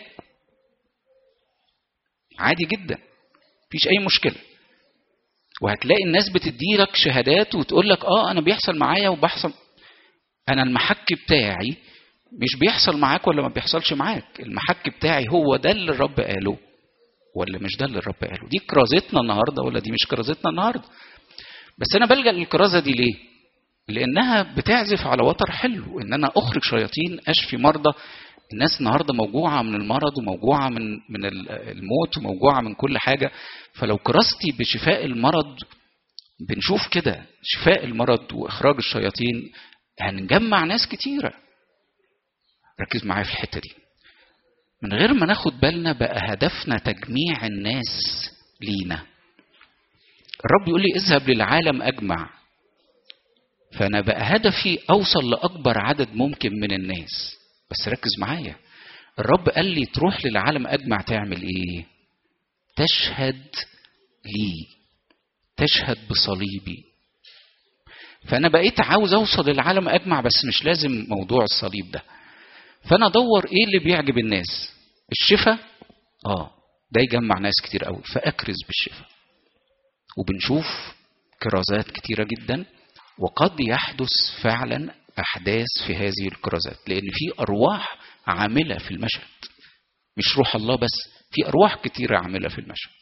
عادي جدا، مفيش أي مشكلة. وهتلاقي الناس بتديلك شهادات وتقول لك آه أنا بيحصل معايا وبحصل. أنا المحك بتاعي مش بيحصل معاك ولا ما بيحصلش معاك، المحك بتاعي هو ده اللي الرب قاله ولا مش ده اللي الرب قاله. دي كرازتنا النهاردة ولا دي مش كرازتنا النهاردة. بس أنا بلجأ للكرازة دي ليه؟ لأنها بتعزف على وتر حلو، إن أنا أخرج شياطين، أشفي مرضى. الناس النهاردة موجوعة من المرض وموجوعة من من الموت وموجوعة من كل حاجة. فلو كرازتي بشفاء المرض، بنشوف كده شفاء المرض وإخراج الشياطين، هنجمع ناس كتيرة. ركز معايا في الحتة دي. من غير ما ناخد بالنا بقى هدفنا تجميع الناس لينا. الرب يقول لي اذهب للعالم أجمع، فأنا بقى هدفي أوصل لأكبر عدد ممكن من الناس. بس ركز معايا، الرب قال لي تروح للعالم أجمع تعمل إيه؟ تشهد لي، تشهد بصليبي. فأنا بقيت عاوز أوصل للعالم أجمع، بس مش لازم موضوع الصليب ده. فأنا أدور إيه اللي بيعجب الناس. الشفاء، آه ده يجمع ناس كتير قوي، فأكرز بالشفاء. وبنشوف كرازات كتيرة جدا، وقد يحدث فعلا أحداث في هذه الكرازات، لأن في أرواح عاملة في المشهد، مش روح الله بس، في أرواح كتيرة عاملة في المشهد.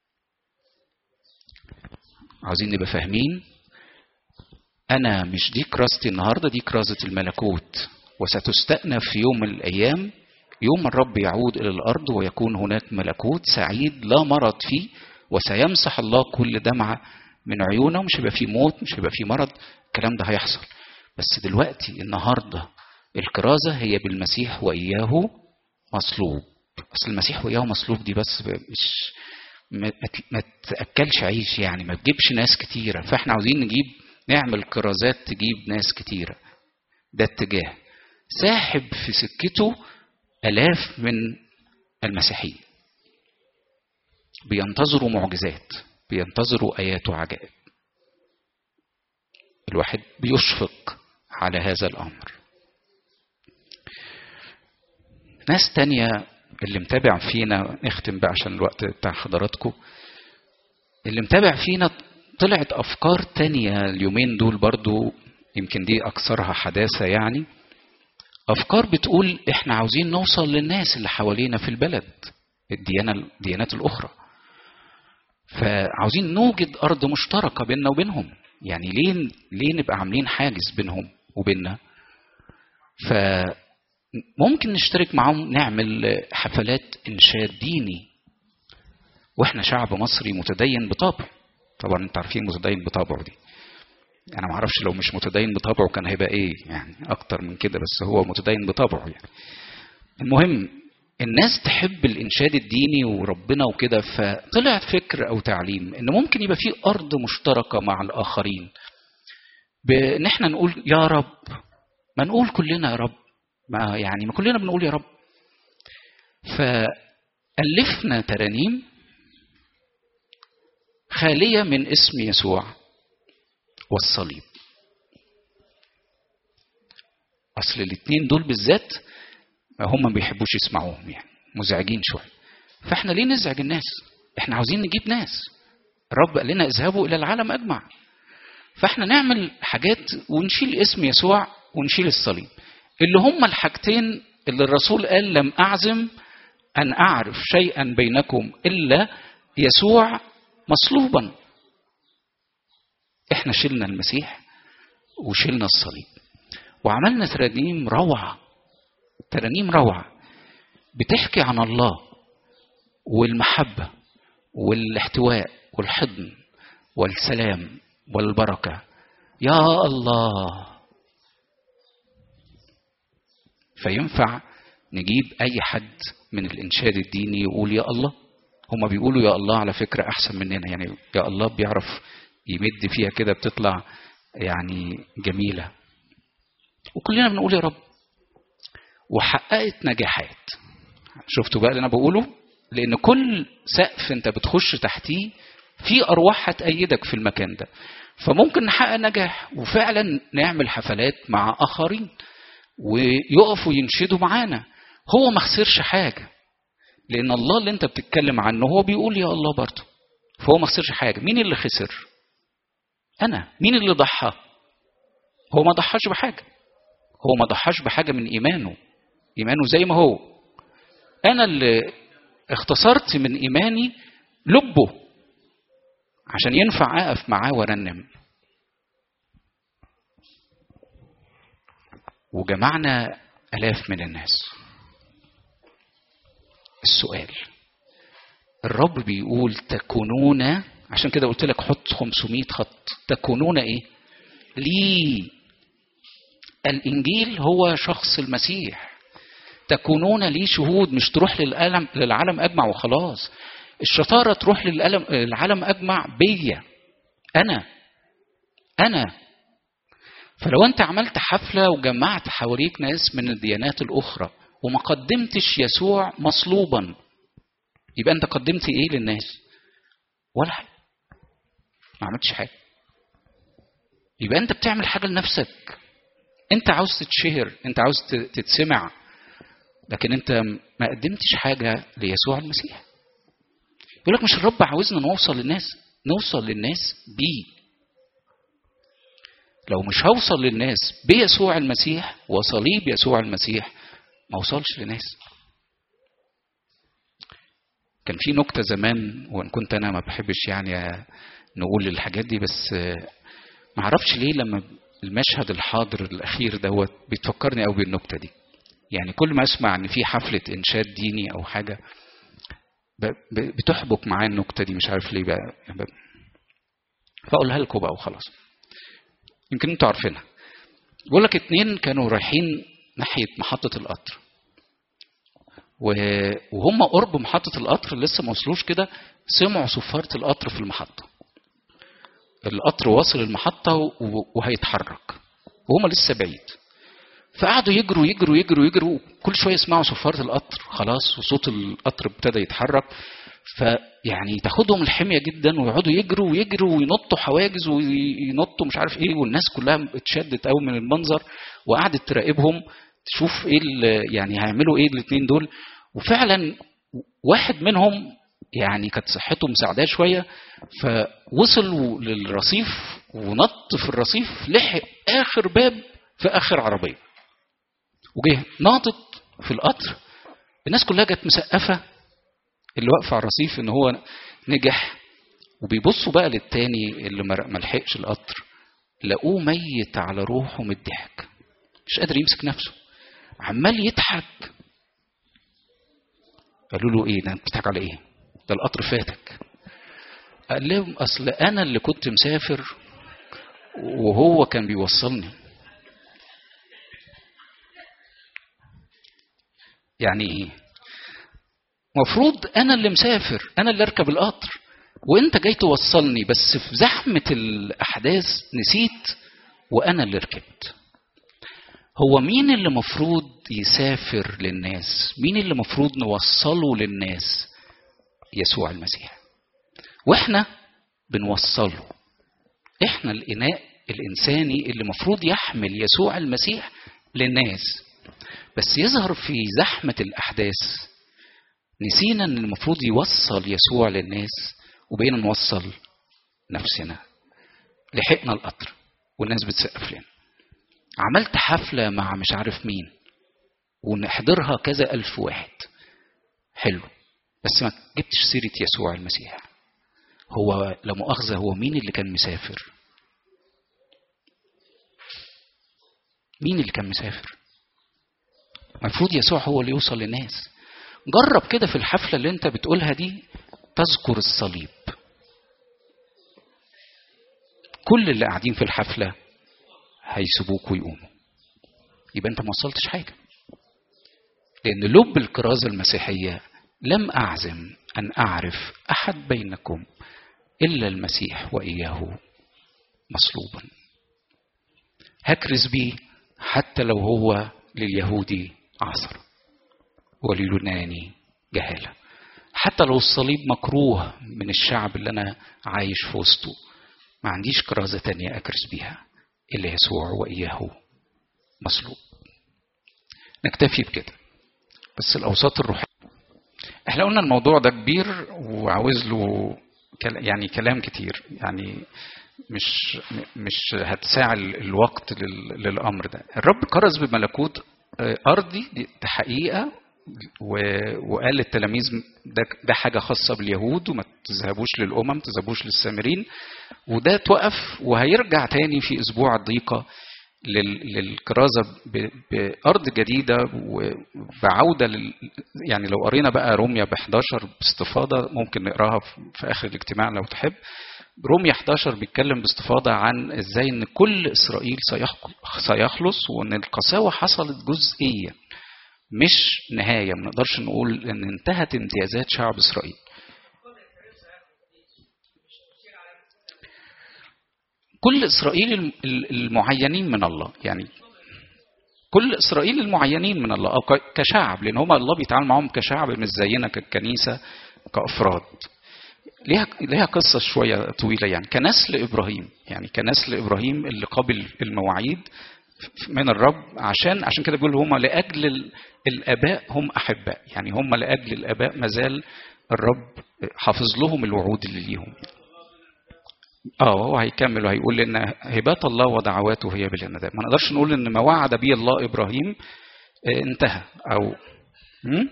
عاوزين نبقى فاهمين، أنا مش دي كرازتي النهاردة، دي كرازة الملكوت، وستستأنف في يوم من الأيام، يوم الرب يعود إلى الأرض ويكون هناك ملكوت سعيد لا مرض فيه، وسيمسح الله كل دمعة من عيونه، مش هيبقى فيه موت، مش هيبقى فيه مرض. الكلام ده هيحصل. بس دلوقتي النهاردة الكرازة هي بالمسيح وإياه مصلوب. أصل المسيح وإياه مصلوب دي بس مش ما تأكلش عيش، يعني ما تجيبش ناس كتيرة. فاحنا عاوزين نجيب نعمل كرازات تجيب ناس كتيرة. ده اتجاه ساحب في سكته آلاف من المسيحيين، بينتظروا معجزات، بينتظروا آيات وعجائب. الواحد بيشفق على هذا الأمر. ناس تانية اللي متابع فينا، نختم بقى عشان الوقت بتاع حضراتكم، اللي متابع فينا طلعت أفكار تانية اليومين دول برضو، يمكن دي أكثرها حداثة يعني. أفكار بتقول إحنا عاوزين نوصل للناس اللي حوالينا في البلد، الديانة الديانات الأخرى، فعاوزين نوجد أرض مشتركة بيننا وبينهم. يعني ليه ليه نبقى عاملين حاجز بينهم وبيننا؟ فممكن نشترك معهم، نعمل حفلات إنشاد ديني، وإحنا شعب مصري متدين بطبعه. طبعا انتوا عارفين متدين بطبعه دي، انا ما اعرفش لو مش متدين بطبعه كان هيبقى ايه يعني اكتر من كده، بس هو متدين بطبعه يعني. المهم الناس تحب الانشاد الديني وربنا وكده، فطلع فكر او تعليم ان ممكن يبقى في ارض مشتركه مع الاخرين، بان احنا نقول يا رب، ما نقول كلنا يا رب، ما يعني ما كلنا بنقول يا رب. فالفنا ترانيم خاليه من اسم يسوع والصليب. اصل الاثنين دول بالذات هم ما بيحبوش يسمعوهم، يعني مزعجين شويه. فاحنا ليه نزعج الناس؟ احنا عاوزين نجيب ناس. الرب قال لنا اذهبوا الى العالم اجمع، فاحنا نعمل حاجات ونشيل اسم يسوع ونشيل الصليب، اللي هم الحاجتين اللي الرسول قال لم اعزم ان اعرف شيئا بينكم الا يسوع مصلوبا. احنا شلنا المسيح وشلنا الصليب وعملنا ترانيم روعة، ترانيم روعة بتحكي عن الله والمحبة والاحتواء والحضن والسلام والبركة. يا الله، فينفع نجيب اي حد من الانشاد الديني يقول يا الله. هما بيقولوا يا الله على فكرة احسن مننا، يعني يا الله بيعرف يمد فيها كده بتطلع يعني جميلة، وكلنا بنقول يا رب، وحققت نجاحات. شفتوا بقى اللي انا بقوله؟ لان كل سقف انت بتخش تحتيه في ارواح هتأيدك في المكان ده، فممكن نحقق نجاح وفعلا نعمل حفلات مع اخرين ويقفوا ينشدوا معانا. هو ما خسرش حاجة، لان الله اللي انت بتتكلم عنه هو بيقول يا الله برضه، فهو ما خسرش حاجة. مين اللي خسر؟ انا. مين اللي ضحى؟ هو ما ضحاش بحاجة، هو ما ضحاش بحاجة من ايمانه، ايمانه زي ما هو. انا اللي اختصرت من ايماني لبه عشان ينفع اقف معاه وارنم. وجمعنا الاف من الناس. السؤال، الرب بيقول تكونون، عشان كده قلت لك حط خمسمائة خط. تكونون ايه؟ ليه. الانجيل هو شخص المسيح. تكونون ليه شهود، مش تروح للعالم للعالم اجمع وخلاص. الشطاره تروح للعالم اجمع بيا انا انا فلو انت عملت حفله وجمعت حواليك ناس من الديانات الاخرى وما قدمتش يسوع مصلوبا، يبقى انت قدمت ايه للناس؟ ولا حاجه، ما عملتش حاجه. يبقى انت بتعمل حاجه لنفسك. انت عاوز تتشهر، انت عاوز تتسمع، لكن انت ما قدمتش حاجه ليسوع المسيح. يقول لك مش الرب عاوزنا نوصل للناس؟ نوصل للناس بيه. لو مش هوصل للناس بيسوع المسيح وصليب يسوع المسيح، ما وصلش للناس. كان في نكتة زمان، وان كنت انا ما بحبش يعني نقول الحاجات دي، بس ما اعرفش ليه لما المشهد الحاضر الاخير دوت بيتفكرني قوي بالنكتة دي. يعني كل ما اسمع ان في حفلة انشاد ديني او حاجة بتحبك معايا النكتة دي، مش عارف ليه بقى، فاقولها لكم بقى وخلاص، يمكن انتوا عارفينها. بيقول لك اتنين كانوا رايحين ناحية محطة القطر، وهم قرب محطة القطر لسه ما وصلوش كده، سمعوا صفارة القطر في المحطة. القطر واصل المحطة وهيتحرك وهم لسه بعيد، فقعدوا يجروا يجروا يجروا يجروا، كل شوية يسمعوا صفارة القطر خلاص، وصوت القطر ابتدى يتحرك. فيعني تاخدهم الحمية جدا ويقعدوا يجروا ويجروا وينطوا حواجز وينطوا مش عارف ايه، والناس كلها اتشدت قوي من المنظر وقعدت تراقبهم تشوف ايه يعني هيعملوا ايه الاثنين دول. وفعلا واحد منهم يعني كانت صحته مساعداه شويه، فوصل للرصيف ونط في الرصيف، لحق اخر باب في اخر عربيه وجه ناطط في القطر. الناس كلها جت مسقفه اللي واقف على الرصيف ان هو نجح، وبيبصوا بقى للتاني اللي ما لحقش القطر، لقوه ميت على روحه من الضحك، مش قادر يمسك نفسه، عمال يضحك. قالوا له ايه ده بتضحك على ايه؟ ده القطر فاتك. قال لهم اصل انا اللي كنت مسافر وهو كان بيوصلني. يعني ايه؟ مفروض انا اللي مسافر، انا اللي اركب القطر، وانت جاي توصلني، بس في زحمة الاحداث نسيت وانا اللي ركبت. هو مين اللي مفروض يسافر للناس؟ مين اللي مفروض نوصله للناس؟ يسوع المسيح. واحنا بنوصله، احنا الاناء الانساني اللي مفروض يحمل يسوع المسيح للناس، بس يظهر في زحمة الاحداث نسينا ان المفروض يوصل يسوع للناس وبقينا نوصل نفسنا. لحقنا القطر والناس بتسقف لنا، عملت حفلة مع مش عارف مين ونحضرها كذا ألف واحد، حلو، بس ما جبتش سيرة يسوع المسيح. هو لا مؤاخذة، هو مين اللي كان مسافر؟ مين اللي كان مسافر؟ المفروض يسوع هو اللي يوصل للناس. جرب كده في الحفلة اللي انت بتقولها دي تذكر الصليب. كل اللي قاعدين في الحفلة هيسيبوك ويقوموا، يبقى انت ما وصلتش حاجة. لأن لب الكرازة المسيحية لم أعزم أن أعرف أحد بينكم إلا المسيح وإياه مصلوبا. هكرز بيه حتى لو هو لليهودي عصر ولليوناني جهالة، حتى لو الصليب مكروه من الشعب اللي أنا عايش في وسطه، ما عنديش كرازة تانية أكرز بيها إلا يسوع وإياه مصلوب. نكتفي بكده. بس الأوساط الروحية احنا قلنا الموضوع ده كبير وعاوز له يعني كلام كتير، يعني مش مش هتساع الوقت للأمر ده. الرب كرز بملكوت أرضي، دي حقيقة، وقال للتلاميذ ده, ده حاجة خاصة باليهود، وما تذهبوش للأمم، ما تذهبوش للسامرين، وده توقف وهيرجع تاني في أسبوع الضيقة للكرازة بأرض جديدة وبعودة لل... يعني لو قرينا بقى روميا ب إحداشر باستفاضة، ممكن نقراها في آخر الاجتماع لو تحب. روميا إحداشر بيتكلم باستفاضة عن ازاي ان كل إسرائيل سيخلص، وان القساوة حصلت جزئية مش نهاية. ما نقدرش نقول ان انتهت امتيازات شعب إسرائيل. كل إسرائيل المعينين من الله، يعني كل إسرائيل المعينين من الله أو كشعب، لأن هم الله بيتعامل معهم كشعب مش زينا كالكنيسة كأفراد. ليها ليها قصة شوية طويلة، يعني كنسل إبراهيم، يعني كنسل إبراهيم اللي قبل المواعيد من الرب، عشان عشان كده بيقول هم لأجل الآباء هم أحباء، يعني هم لأجل الآباء مازال الرب حافظ لهم الوعود اللي ليهم. اه هو هيكمل وهيقول ان هبات الله ودعواته هي بالنداء. ما نقدرش نقول ان ما وعد به الله ابراهيم انتهى او م?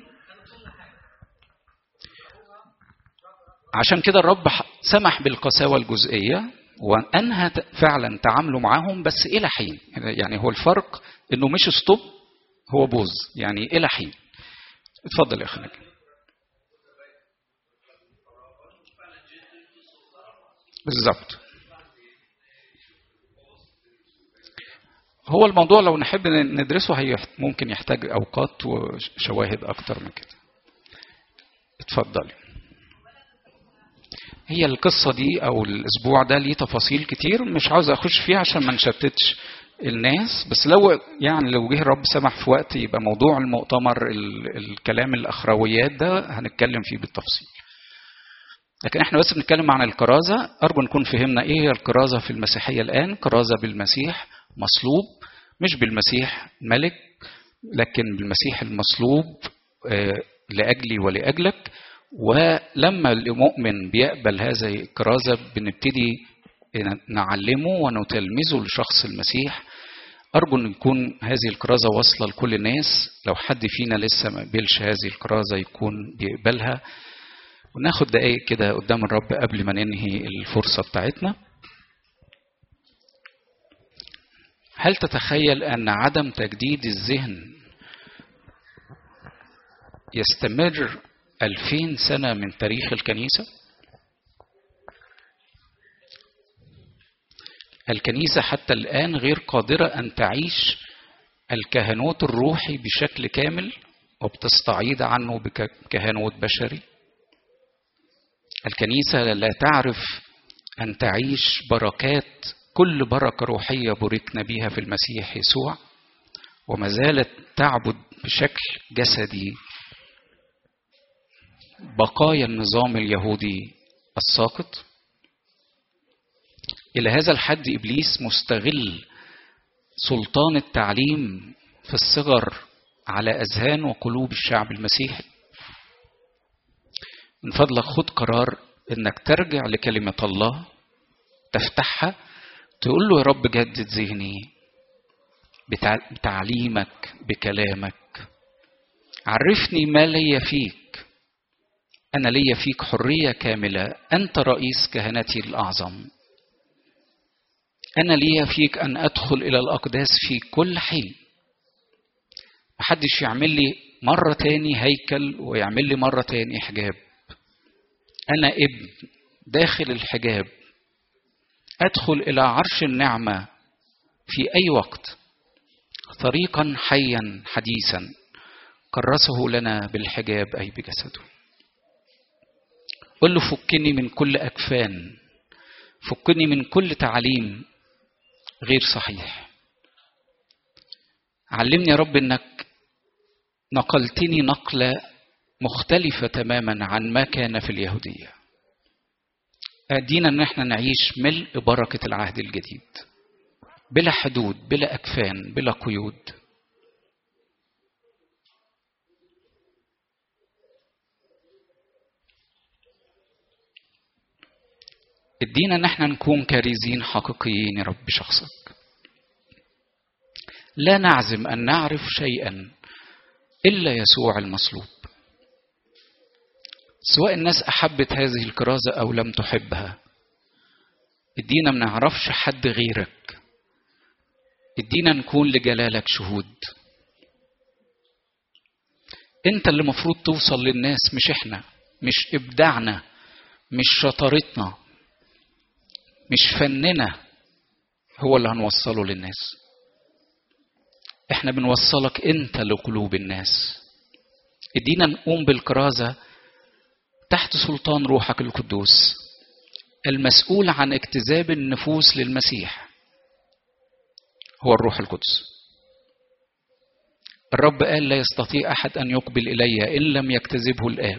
عشان كده الرب سمح بالقساوة الجزئية وانهى فعلا تعامله معهم، بس الى حين. يعني هو الفرق انه مش ستوب، هو بوز، يعني الى حين. اتفضل يا اخي نجم. بالظبط. هو الموضوع لو نحب ندرسه هي ممكن يحتاج أوقات وشواهد أكتر من كده. اتفضلي. هي القصة دي أو الأسبوع ده ليه تفاصيل كتير مش عاوز أخش فيها عشان ما نشتتش الناس، بس لو يعني لو جه الرب سمح في وقت يبقى موضوع المؤتمر الكلام الأخرويات ده هنتكلم فيه بالتفصيل. لكن احنا بس بنتكلم عن الكرازة. أرجو نكون فهمنا إيه هي الكرازة في المسيحية الآن. كرازة بالمسيح مصلوب، مش بالمسيح ملك، لكن بالمسيح المصلوب لأجلي ولأجلك. ولما المؤمن بيقبل هذه الكرازة بنبتدي نعلمه ونتلمذه لشخص المسيح. أرجو أن يكون هذه الكرازة واصلة لكل الناس. لو حد فينا لسه ما قبلش هذه الكرازة يكون بيقبلها. وناخد دقايق كده قدام الرب قبل ما ننهي الفرصة بتاعتنا. هل تتخيل أن عدم تجديد الذهن يستمر ألفين سنة من تاريخ الكنيسة؟ الكنيسة حتى الآن غير قادرة أن تعيش الكهنوت الروحي بشكل كامل، وبتستعيض عنه بكهنوت بشري. الكنيسة لا تعرف أن تعيش بركات كل بركة روحية باركنا بها في المسيح يسوع، وما زالت تعبد بشكل جسدي بقايا النظام اليهودي الساقط. إلى هذا الحد إبليس مستغل سلطان التعليم في الصغر على أذهان وقلوب الشعب المسيحي. من فضلك خد قرار إنك ترجع لكلمة الله، تفتحها، تقول له يا رب جدد ذهني بتعليمك بكلامك. عرفني ما لي فيك، أنا لي فيك حرية كاملة، أنت رئيس كهنتي الأعظم. أنا لي فيك أن أدخل إلى الأقداس في كل حين. محدش يعمل لي مرة تاني هيكل ويعمل لي مرة تاني حجاب. أنا ابن داخل الحجاب، أدخل إلى عرش النعمة في أي وقت، طريقا حيا حديثا كرسه لنا بالحجاب أي بجسده. قل له فكني من كل أكفان، فكني من كل تعليم غير صحيح. علمني يا رب أنك نقلتني نقلة مختلفة تماما عن ما كان في اليهودية. أدينا أن احنا نعيش ملء بركة العهد الجديد بلا حدود، بلا أكفان، بلا قيود. ادينا ان احنا نكون كارزين حقيقيين يا رب بشخصك. لا نعزم ان نعرف شيئا الا يسوع المصلوب، سواء الناس احبت هذه الكرازة او لم تحبها. ادينا ما نعرفش حد غيرك، ادينا نكون لجلالك شهود. انت اللي مفروض توصل للناس، مش احنا، مش ابداعنا، مش شطارتنا، مش فننا هو اللي هنوصله للناس. احنا بنوصلك انت لقلوب الناس. ادينا نقوم بالكرازة تحت سلطان روحك القدوس المسؤول عن اجتذاب النفوس للمسيح، هو الروح القدس. الرب قال لا يستطيع أحد أن يقبل إلي إن لم يجتذبه الآب.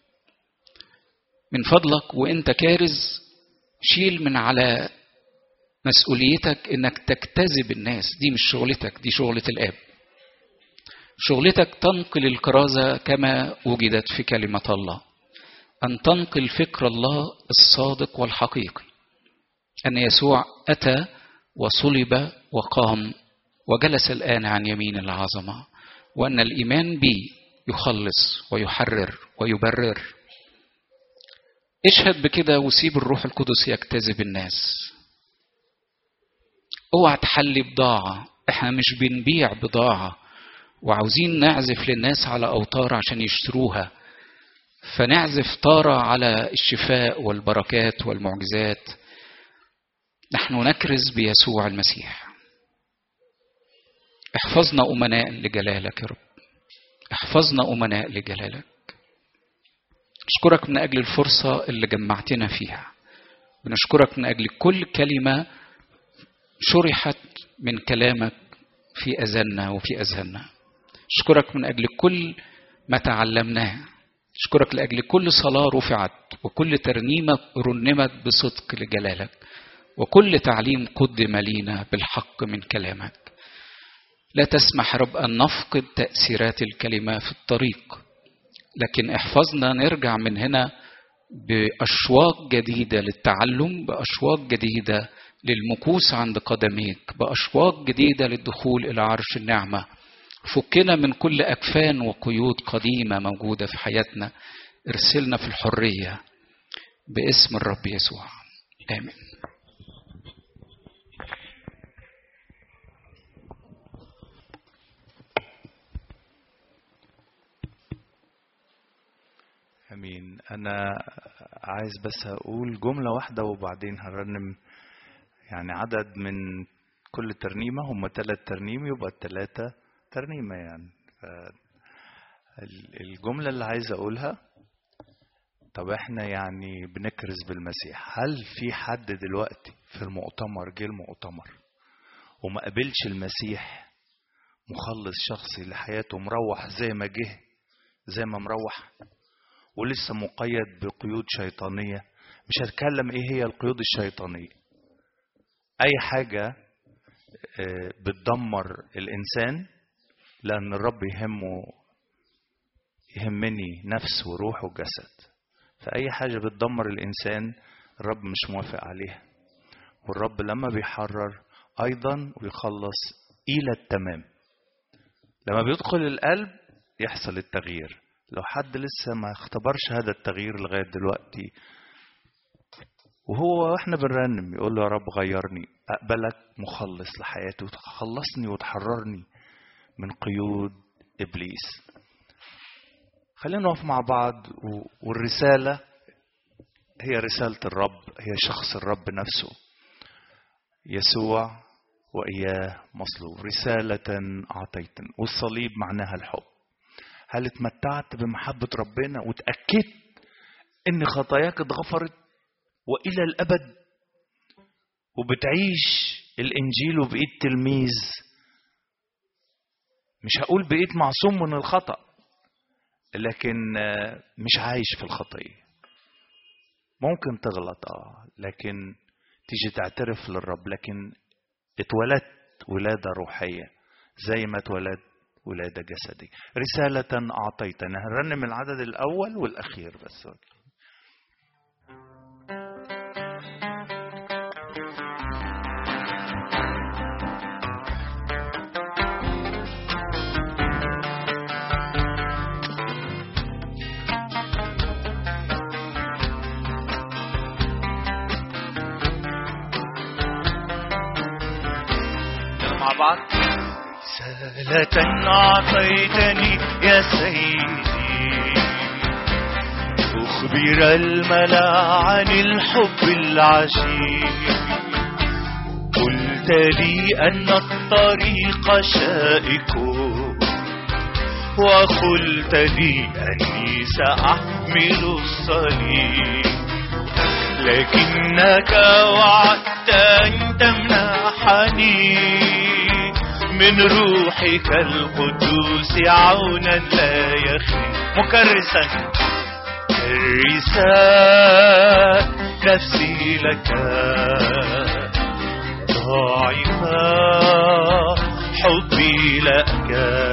من فضلك وإنت كارز شيل من على مسؤوليتك إنك تجتذب الناس. دي مش شغلتك، دي شغلة الآب. شغلتك تنقل الكرازة كما وجدت في كلمة الله، أن تنقل فكر الله الصادق والحقيقي، أن يسوع أتى وصلب وقام وجلس الآن عن يمين العظمة، وأن الإيمان بي يخلص ويحرر ويبرر. اشهد بكده وسيب الروح القدس يجتذب الناس. اوعى تحلي بضاعة. احنا مش بنبيع بضاعة وعاوزين نعزف للناس على أوتار عشان يشتروها، فنعزف طارة على الشفاء والبركات والمعجزات. نحن نكرز بيسوع المسيح. احفظنا أمناء لجلالك يا رب، احفظنا أمناء لجلالك. نشكرك من أجل الفرصة اللي جمعتنا فيها. بنشكرك من أجل كل كلمة شرحت من كلامك في أذاننا وفي أذهاننا. نشكرك من أجل كل ما تعلمناه أشكرك لأجل كل صلاة رفعت وكل ترنيمة رنمت بصدق لجلالك وكل تعليم قدم لينا بالحق من كلامك. لا تسمح رب أن نفقد تأثيرات الكلمة في الطريق، لكن احفظنا نرجع من هنا بأشواق جديدة للتعلم، بأشواق جديدة للمكوس عند قدميك، بأشواق جديدة للدخول إلى عرش النعمة. فكنا من كل أكفان وقيود قديمة موجودة في حياتنا، ارسلنا في الحرية باسم الرب يسوع، آمين. امين. انا عايز بس اقول جمله واحده وبعدين هرنم يعني عدد من كل ترنيمه، هم ثلاث ترنيم يبقى الثلاثه ترنيمه يعني. الجمله اللي عايز اقولها، طب احنا يعني بنكرز بالمسيح، هل في حد دلوقتي في المؤتمر جه المؤتمر وما قبلش المسيح مخلص شخصي لحياته، مروح زي ما جه زي ما مروح ولسه مقيد بقيود شيطانية؟ مش هتكلم ايه هي القيود الشيطانية، اي حاجة بتدمر الانسان، لان الرب يهمه يهمني نفس وروح وجسد، فاي حاجة بتدمر الانسان الرب مش موافق عليها. والرب لما بيحرر ايضا ويخلص الى التمام، لما بيدخل القلب يحصل التغيير. لو حد لسه ما اختبرش هذا التغيير لغاية دلوقتي، وهو احنا بنرنم يقول له يا رب غيرني، اقبلك مخلص لحياتي وتخلصني وتحررني من قيود ابليس. خلينا نقف مع بعض، والرسالة هي رسالة الرب، هي شخص الرب نفسه يسوع وإياه مصلوب. رسالة أعطيتني، والصليب معناها الحب. هل اتمتعت بمحبة ربنا وتأكدت ان خطاياك اتغفرت وإلى الأبد، وبتعيش الإنجيل وبقيت تلميذ؟ مش هقول بقيت معصوم من الخطأ، لكن مش عايش في الخطية. ممكن تغلط اه لكن تيجي تعترف للرب، لكن اتولدت ولادة روحية زي ما اتولدت ولادة جسدي. رسالة أعطيتنا. هنرنم العدد الأول والأخير بس. مع بعض. رسالة أعطيتني يا سيدي أخبر الملا عن الحب العجيب. قلت لي أن الطريق شائك وقلت لي أني سأحمل الصليب، لكنك وعدت أن تمنحني من روحك القدوس عونا لا يخفي. مكرسا كرسا نفسي لك ضاعفا حبي لك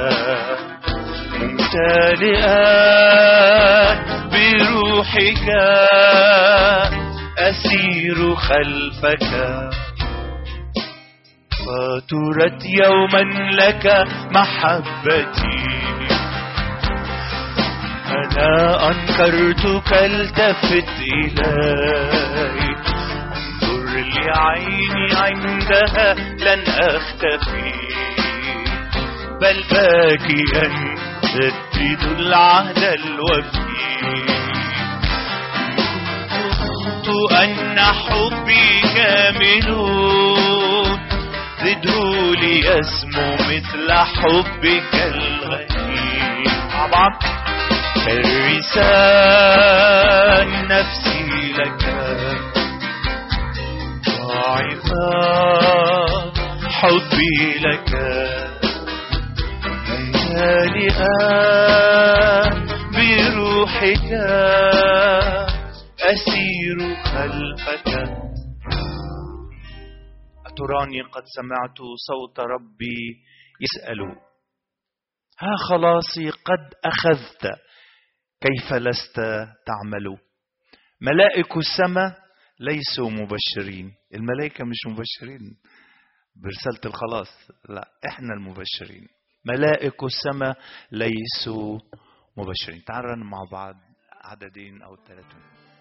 ممتلئا بروحك أسير خلفك. فاترت يوما لك محبتي، أنا أنكرتك التفت إلي. انظر لعيني عندها لن أختفي، بل باكيا جدد العهد الوفي. كنت أن حبي كامل زده ليسمو مثل حبك الغني. مع بعض. كرسا نفسي لك ضاعفا حبي لك ممتلئا بروحك روحك أسير خلفك. أتراني قد سمعت صوت ربي يسأل ها خلاصي قد أخذت كيف لست تعمل. ملائك السماء ليسوا مبشرين. الملائكة مش مبشرين برسالة الخلاص، لا احنا المبشرين. ملائك السماء ليسوا مبشرين. تعالوا مع بعض عددين أو ثلاثة.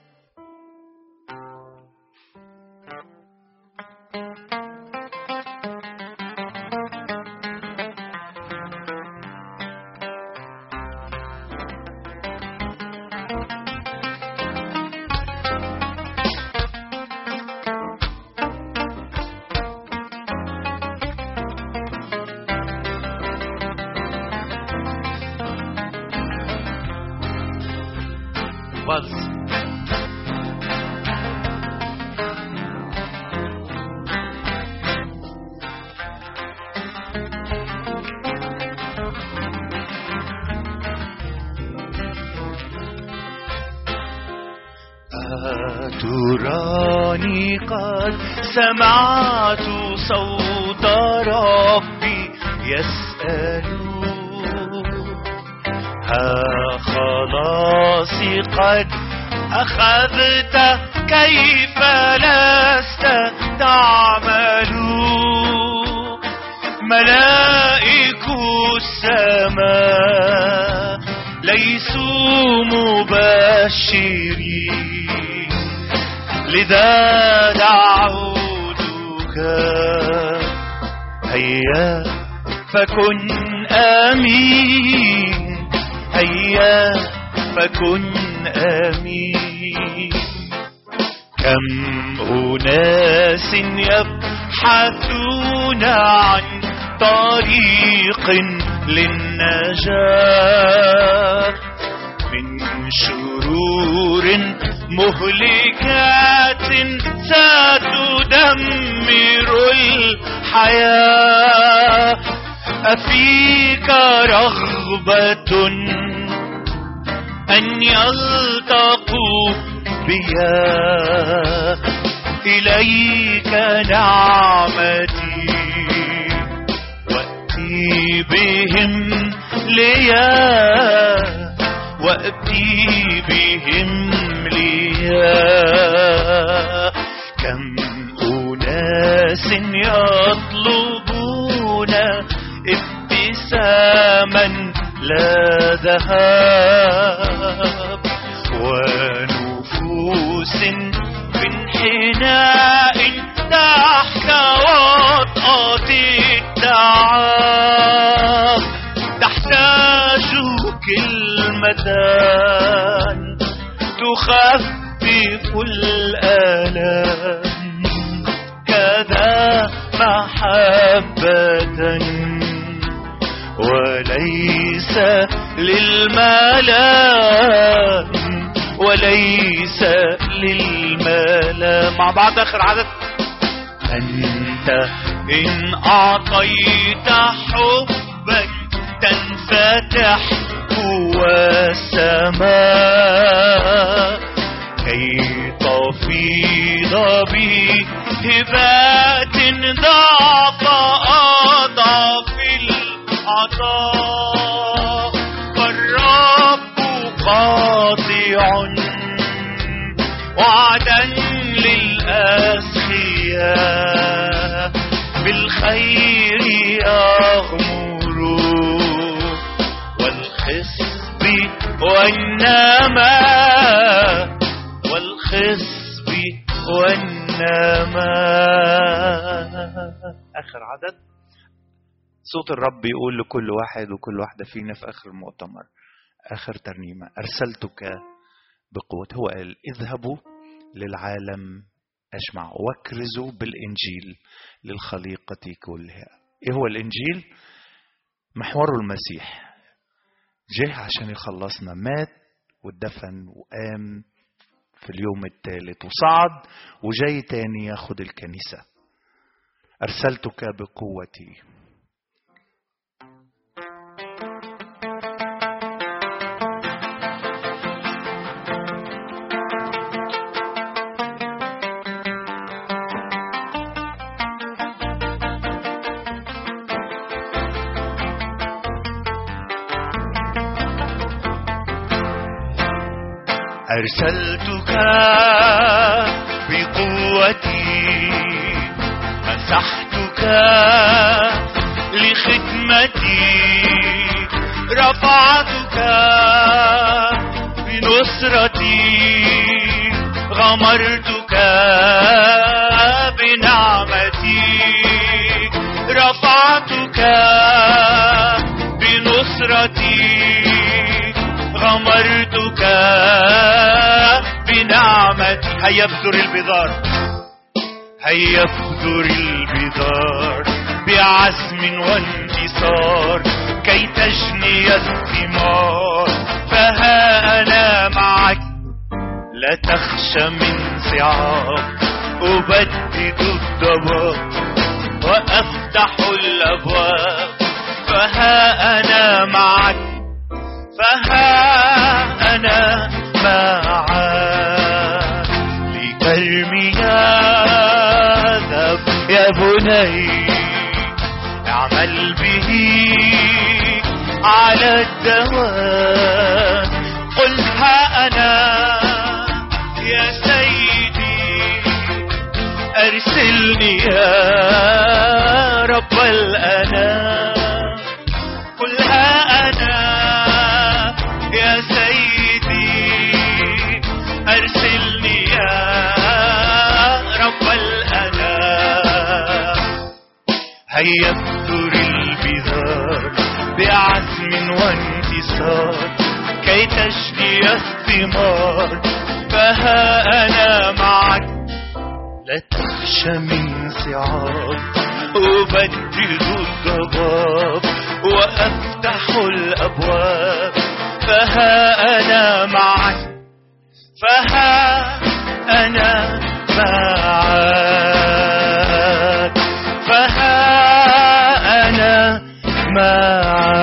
أتراني قد سمعت صوت ربي يسأل ها خلاصي قد أخذت كيف لست تعمل. ملائك السماء ليسوا مبشرين لذا دعوتك هيا فكن أمين. هيا فكن أمين. كم أناس يبحثون عن طريق للنجاة من شرور مهلكات ستدمر الحياة. أفيك رغبة أن يلتقوا بيا إليك نعمتي وأتي بهم ليا وأتي بهم ليا. كم أناس يطلبون ابتساما لا ذهب ونفوس بانحناء تحت وطأة التعب تحتاج كلمة تخفف الآلام كذا محبة وليس للملام وليس للملام. مع بعض آخر عدد. أنت إن أعطيت حبا تنفتح هو السماء كي تفيض بهبات ضعف أضعف العطاء. فالرب قاطع وعدا للأسخياء بالخير يغمر والخصب والنماء والخصب والنماء. آخر عدد. صوت الرب يقول لكل واحد وكل واحدة فينا في آخر المؤتمر آخر ترنيمة أرسلتك بقوة. هو قال اذهبوا للعالم أجمع واكرزوا بالإنجيل للخليقة كلها. إيه هو الإنجيل؟ محوره المسيح جه عشان يخلصنا، مات واتدفن وقام في اليوم الثالث وصعد وجاي تاني ياخد الكنيسة. أرسلتك بقوتي. أرسلتك بقوتي، مسحتك لخدمتي، رفعتك بنصرتي، غمرتك بنعمتي، رفعتك بنصرتي، غمرتك بنعمتي. هيا ابذر البذار، هيا ابذر البذار بعزم وانتصار كي تجني الثمار. فها أنا معك، لا تخشى من صعاب، أبدد الضباب وأفتح الأبواب. فها أنا معك، فها أنا معك، لترمي ذهب يا بني، اعمل به على الدوام. قل ها أنا يا سيدي، أرسلني يا رب الأنام. قل ها أنا يا سيدي، أرسلني يا رب الأنام. هيا ابذر البذار بعزم وانتصار كي تجني الثمار. فها أنا معك، لا تخشى من صعاب، أبدد الضباب وأفتح الأبواب. فها أنا معك، فها أنا معك، فها أنا معك.